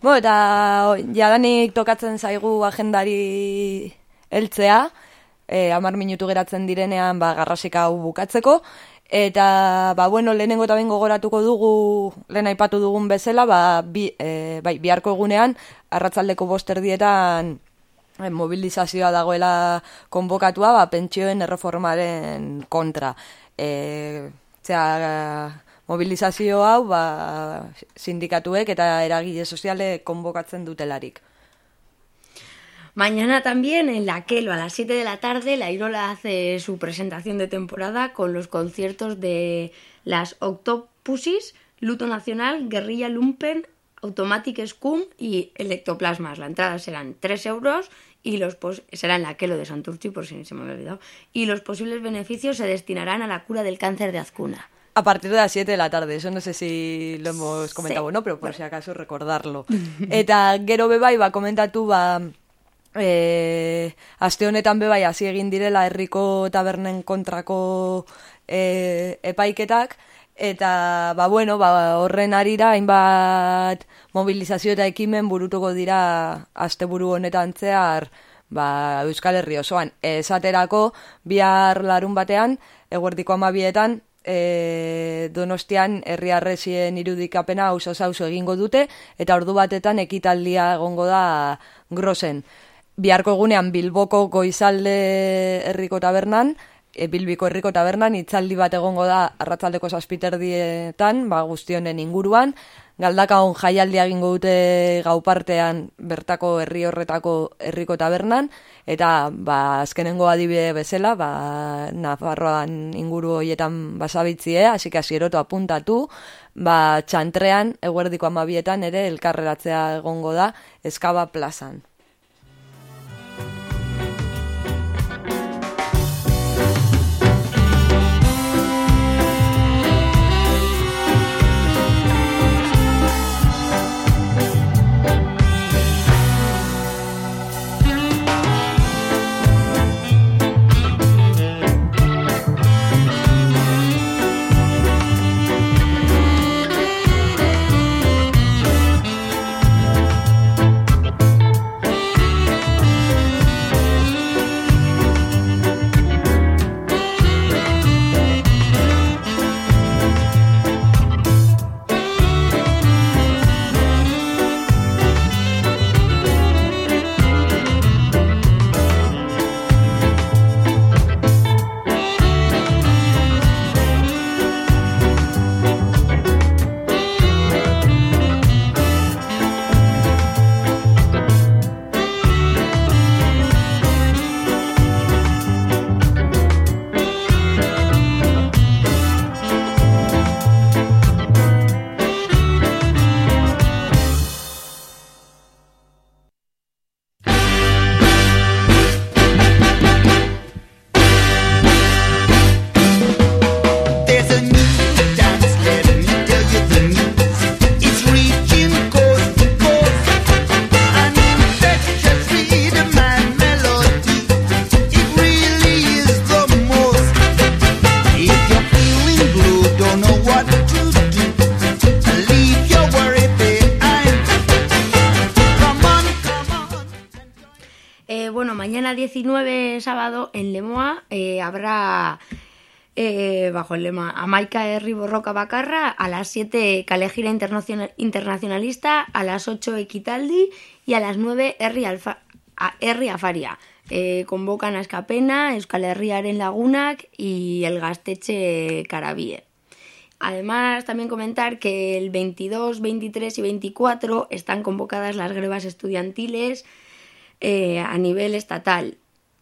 Bo, eta jadanik tokatzen zaigu agendari heltzea, e, hamar minutu geratzen direnean ba, garrasika hau bukatzeko, eta ba, bueno, lehenengo eta behin gogoratuko dugu, lehen aipatu dugun bezala, ba, bi, e, bai, biharko egunean, arratsaldeko bost erdietan e, mobilizazioa dagoela konbokatua, ba, pentsioen erreformaren kontra. E, zera, mobilizazio hau ba, sindikatuek eta eragile soziale konbokatzen dutelarik. Mañana también en la Kelo a las siete de la tarde la Irola hace su presentación de temporada con los conciertos de las Octopusis, Luto Nacional, Guerrilla Lumpen, Automatic Scum y Electoplasmas. La entrada serán tres euros y los pos- será en la Kelo de Santurchi, por si se me había olvidado, y los posibles beneficios se destinarán a la cura del cáncer de Azcuna. A partir de las siete de la tarde, eso no sé si lo hemos comentado o Sí. no, pero por bueno. Si acaso recordarlo. Eta gero bebai, ba, komentatu, ba, e, aste honetan bebai, hasi egin direla herriko tabernen kontrako e, epaiketak, eta, ba, bueno, ba, horren arira, hainbat mobilizazio eta ekimen burutuko dira asteburu honetan zehar, ba, Euskal Herri osoan. Esaterako, bihar larun batean, eguerdiko amabietan, E, Donostian herri arresien irudikapena auzo-auzo egingo dute, eta ordu batetan ekitaldia egongo da Grosen. Biharko egunean Bilboko Goizalde herriko tabernan, e, Bilbiko herriko tabernan, hitzaldi bat egongo da arratsaldeko zazpiterdietan, ba, guztionen inguruan, Galdakaon jaialdia egingo dute gau partean bertako herri horretako herriko tabernan, eta ba, azkenengo adibide bezala, ba, Nafarroan inguru horietan basabitzie, hasi que hasieroto apuntatu, ba, txantrean, eguerdiko amabietan ere elkarreratzea egongo da Eskaba plazan. Mañana diecinueve, sábado, en Lemoa, eh, habrá, eh, bajo el lema Amaika Herri Borroka Bakarra, a las siete Kalejira Internacional, Internacionalista, a las ocho Equitaldi y a las nueve Herri, Alfa, a Herri Afaria. Eh, convocan a Escapena, Euskal Herriaren Lagunak y el Gaztetxe Karabie. Además, también comentar que el veintidós, veintitrés y veinticuatro están convocadas las grevas estudiantiles eh, a nivel estatal.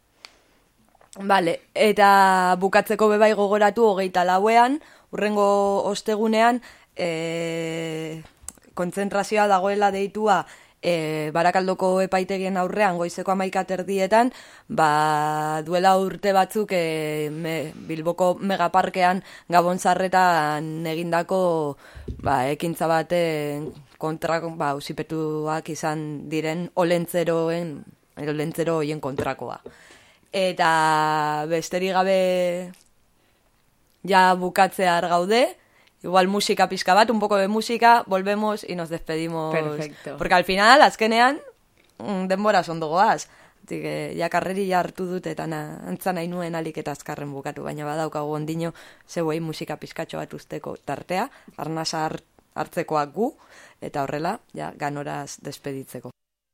Vale, eta bukatzeko bebai gogoratu hogeita lauean, urrengo ostegunean, e, kontzentrazioa dagoela deitua e, Barakaldoko epaitegien aurrean goizeko hamaika terdietan, ba, duela urte batzuk e, me, Bilboko megaparkean Gabontzarretan egindako ba, ekintza baten kontra, ba, auzipetuak izan diren olentzeroen, olentzero hoien kontrakoa. Eta besterik gabe ja bukatzear gaude, igual musika pizka bat, un poco de música, volvemos y nos despedimos. Perfecto. Porque al final, azkenean, denboraz ondo goaz. Tige, ja karreri ja hartu dut eta na, antza nahi nuen alik eta azkarren bukatu, baina badaukagu ondino zeuei musika pizkatxo bat usteko tartea, arnasa hartzekoak gu, eta horrela, ja, ganoraz despeditzeko.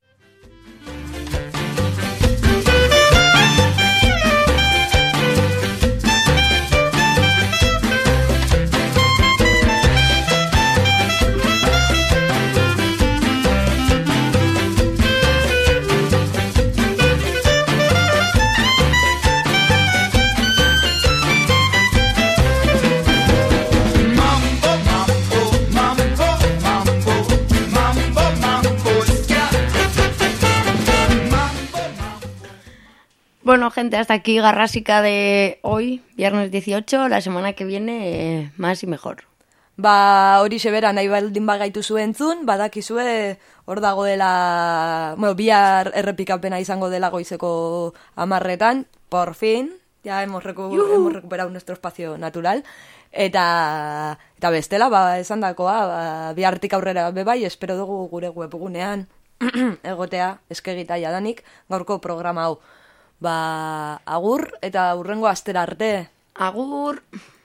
Bueno, gente, hasta aquí Garrásica de hoy, viernes dieciocho, la semana que viene eh, más y mejor. Ba, hori sebera nahi baldin bagaitu zuentzun, badakizue hor dagoela, bueno, bihar errepikapena izango dela goizeko amarretan, por fin, ya hemos, recu hemos recuperado nuestro espacio natural, eta, eta bestela, ba, esan dakoa, ba, bihartik aurrera bebai, espero dugu gure webgunean, egotea, eskegita jadanik, gaurko programa hau. Ba, agur eta hurrengo astera arte. Agur.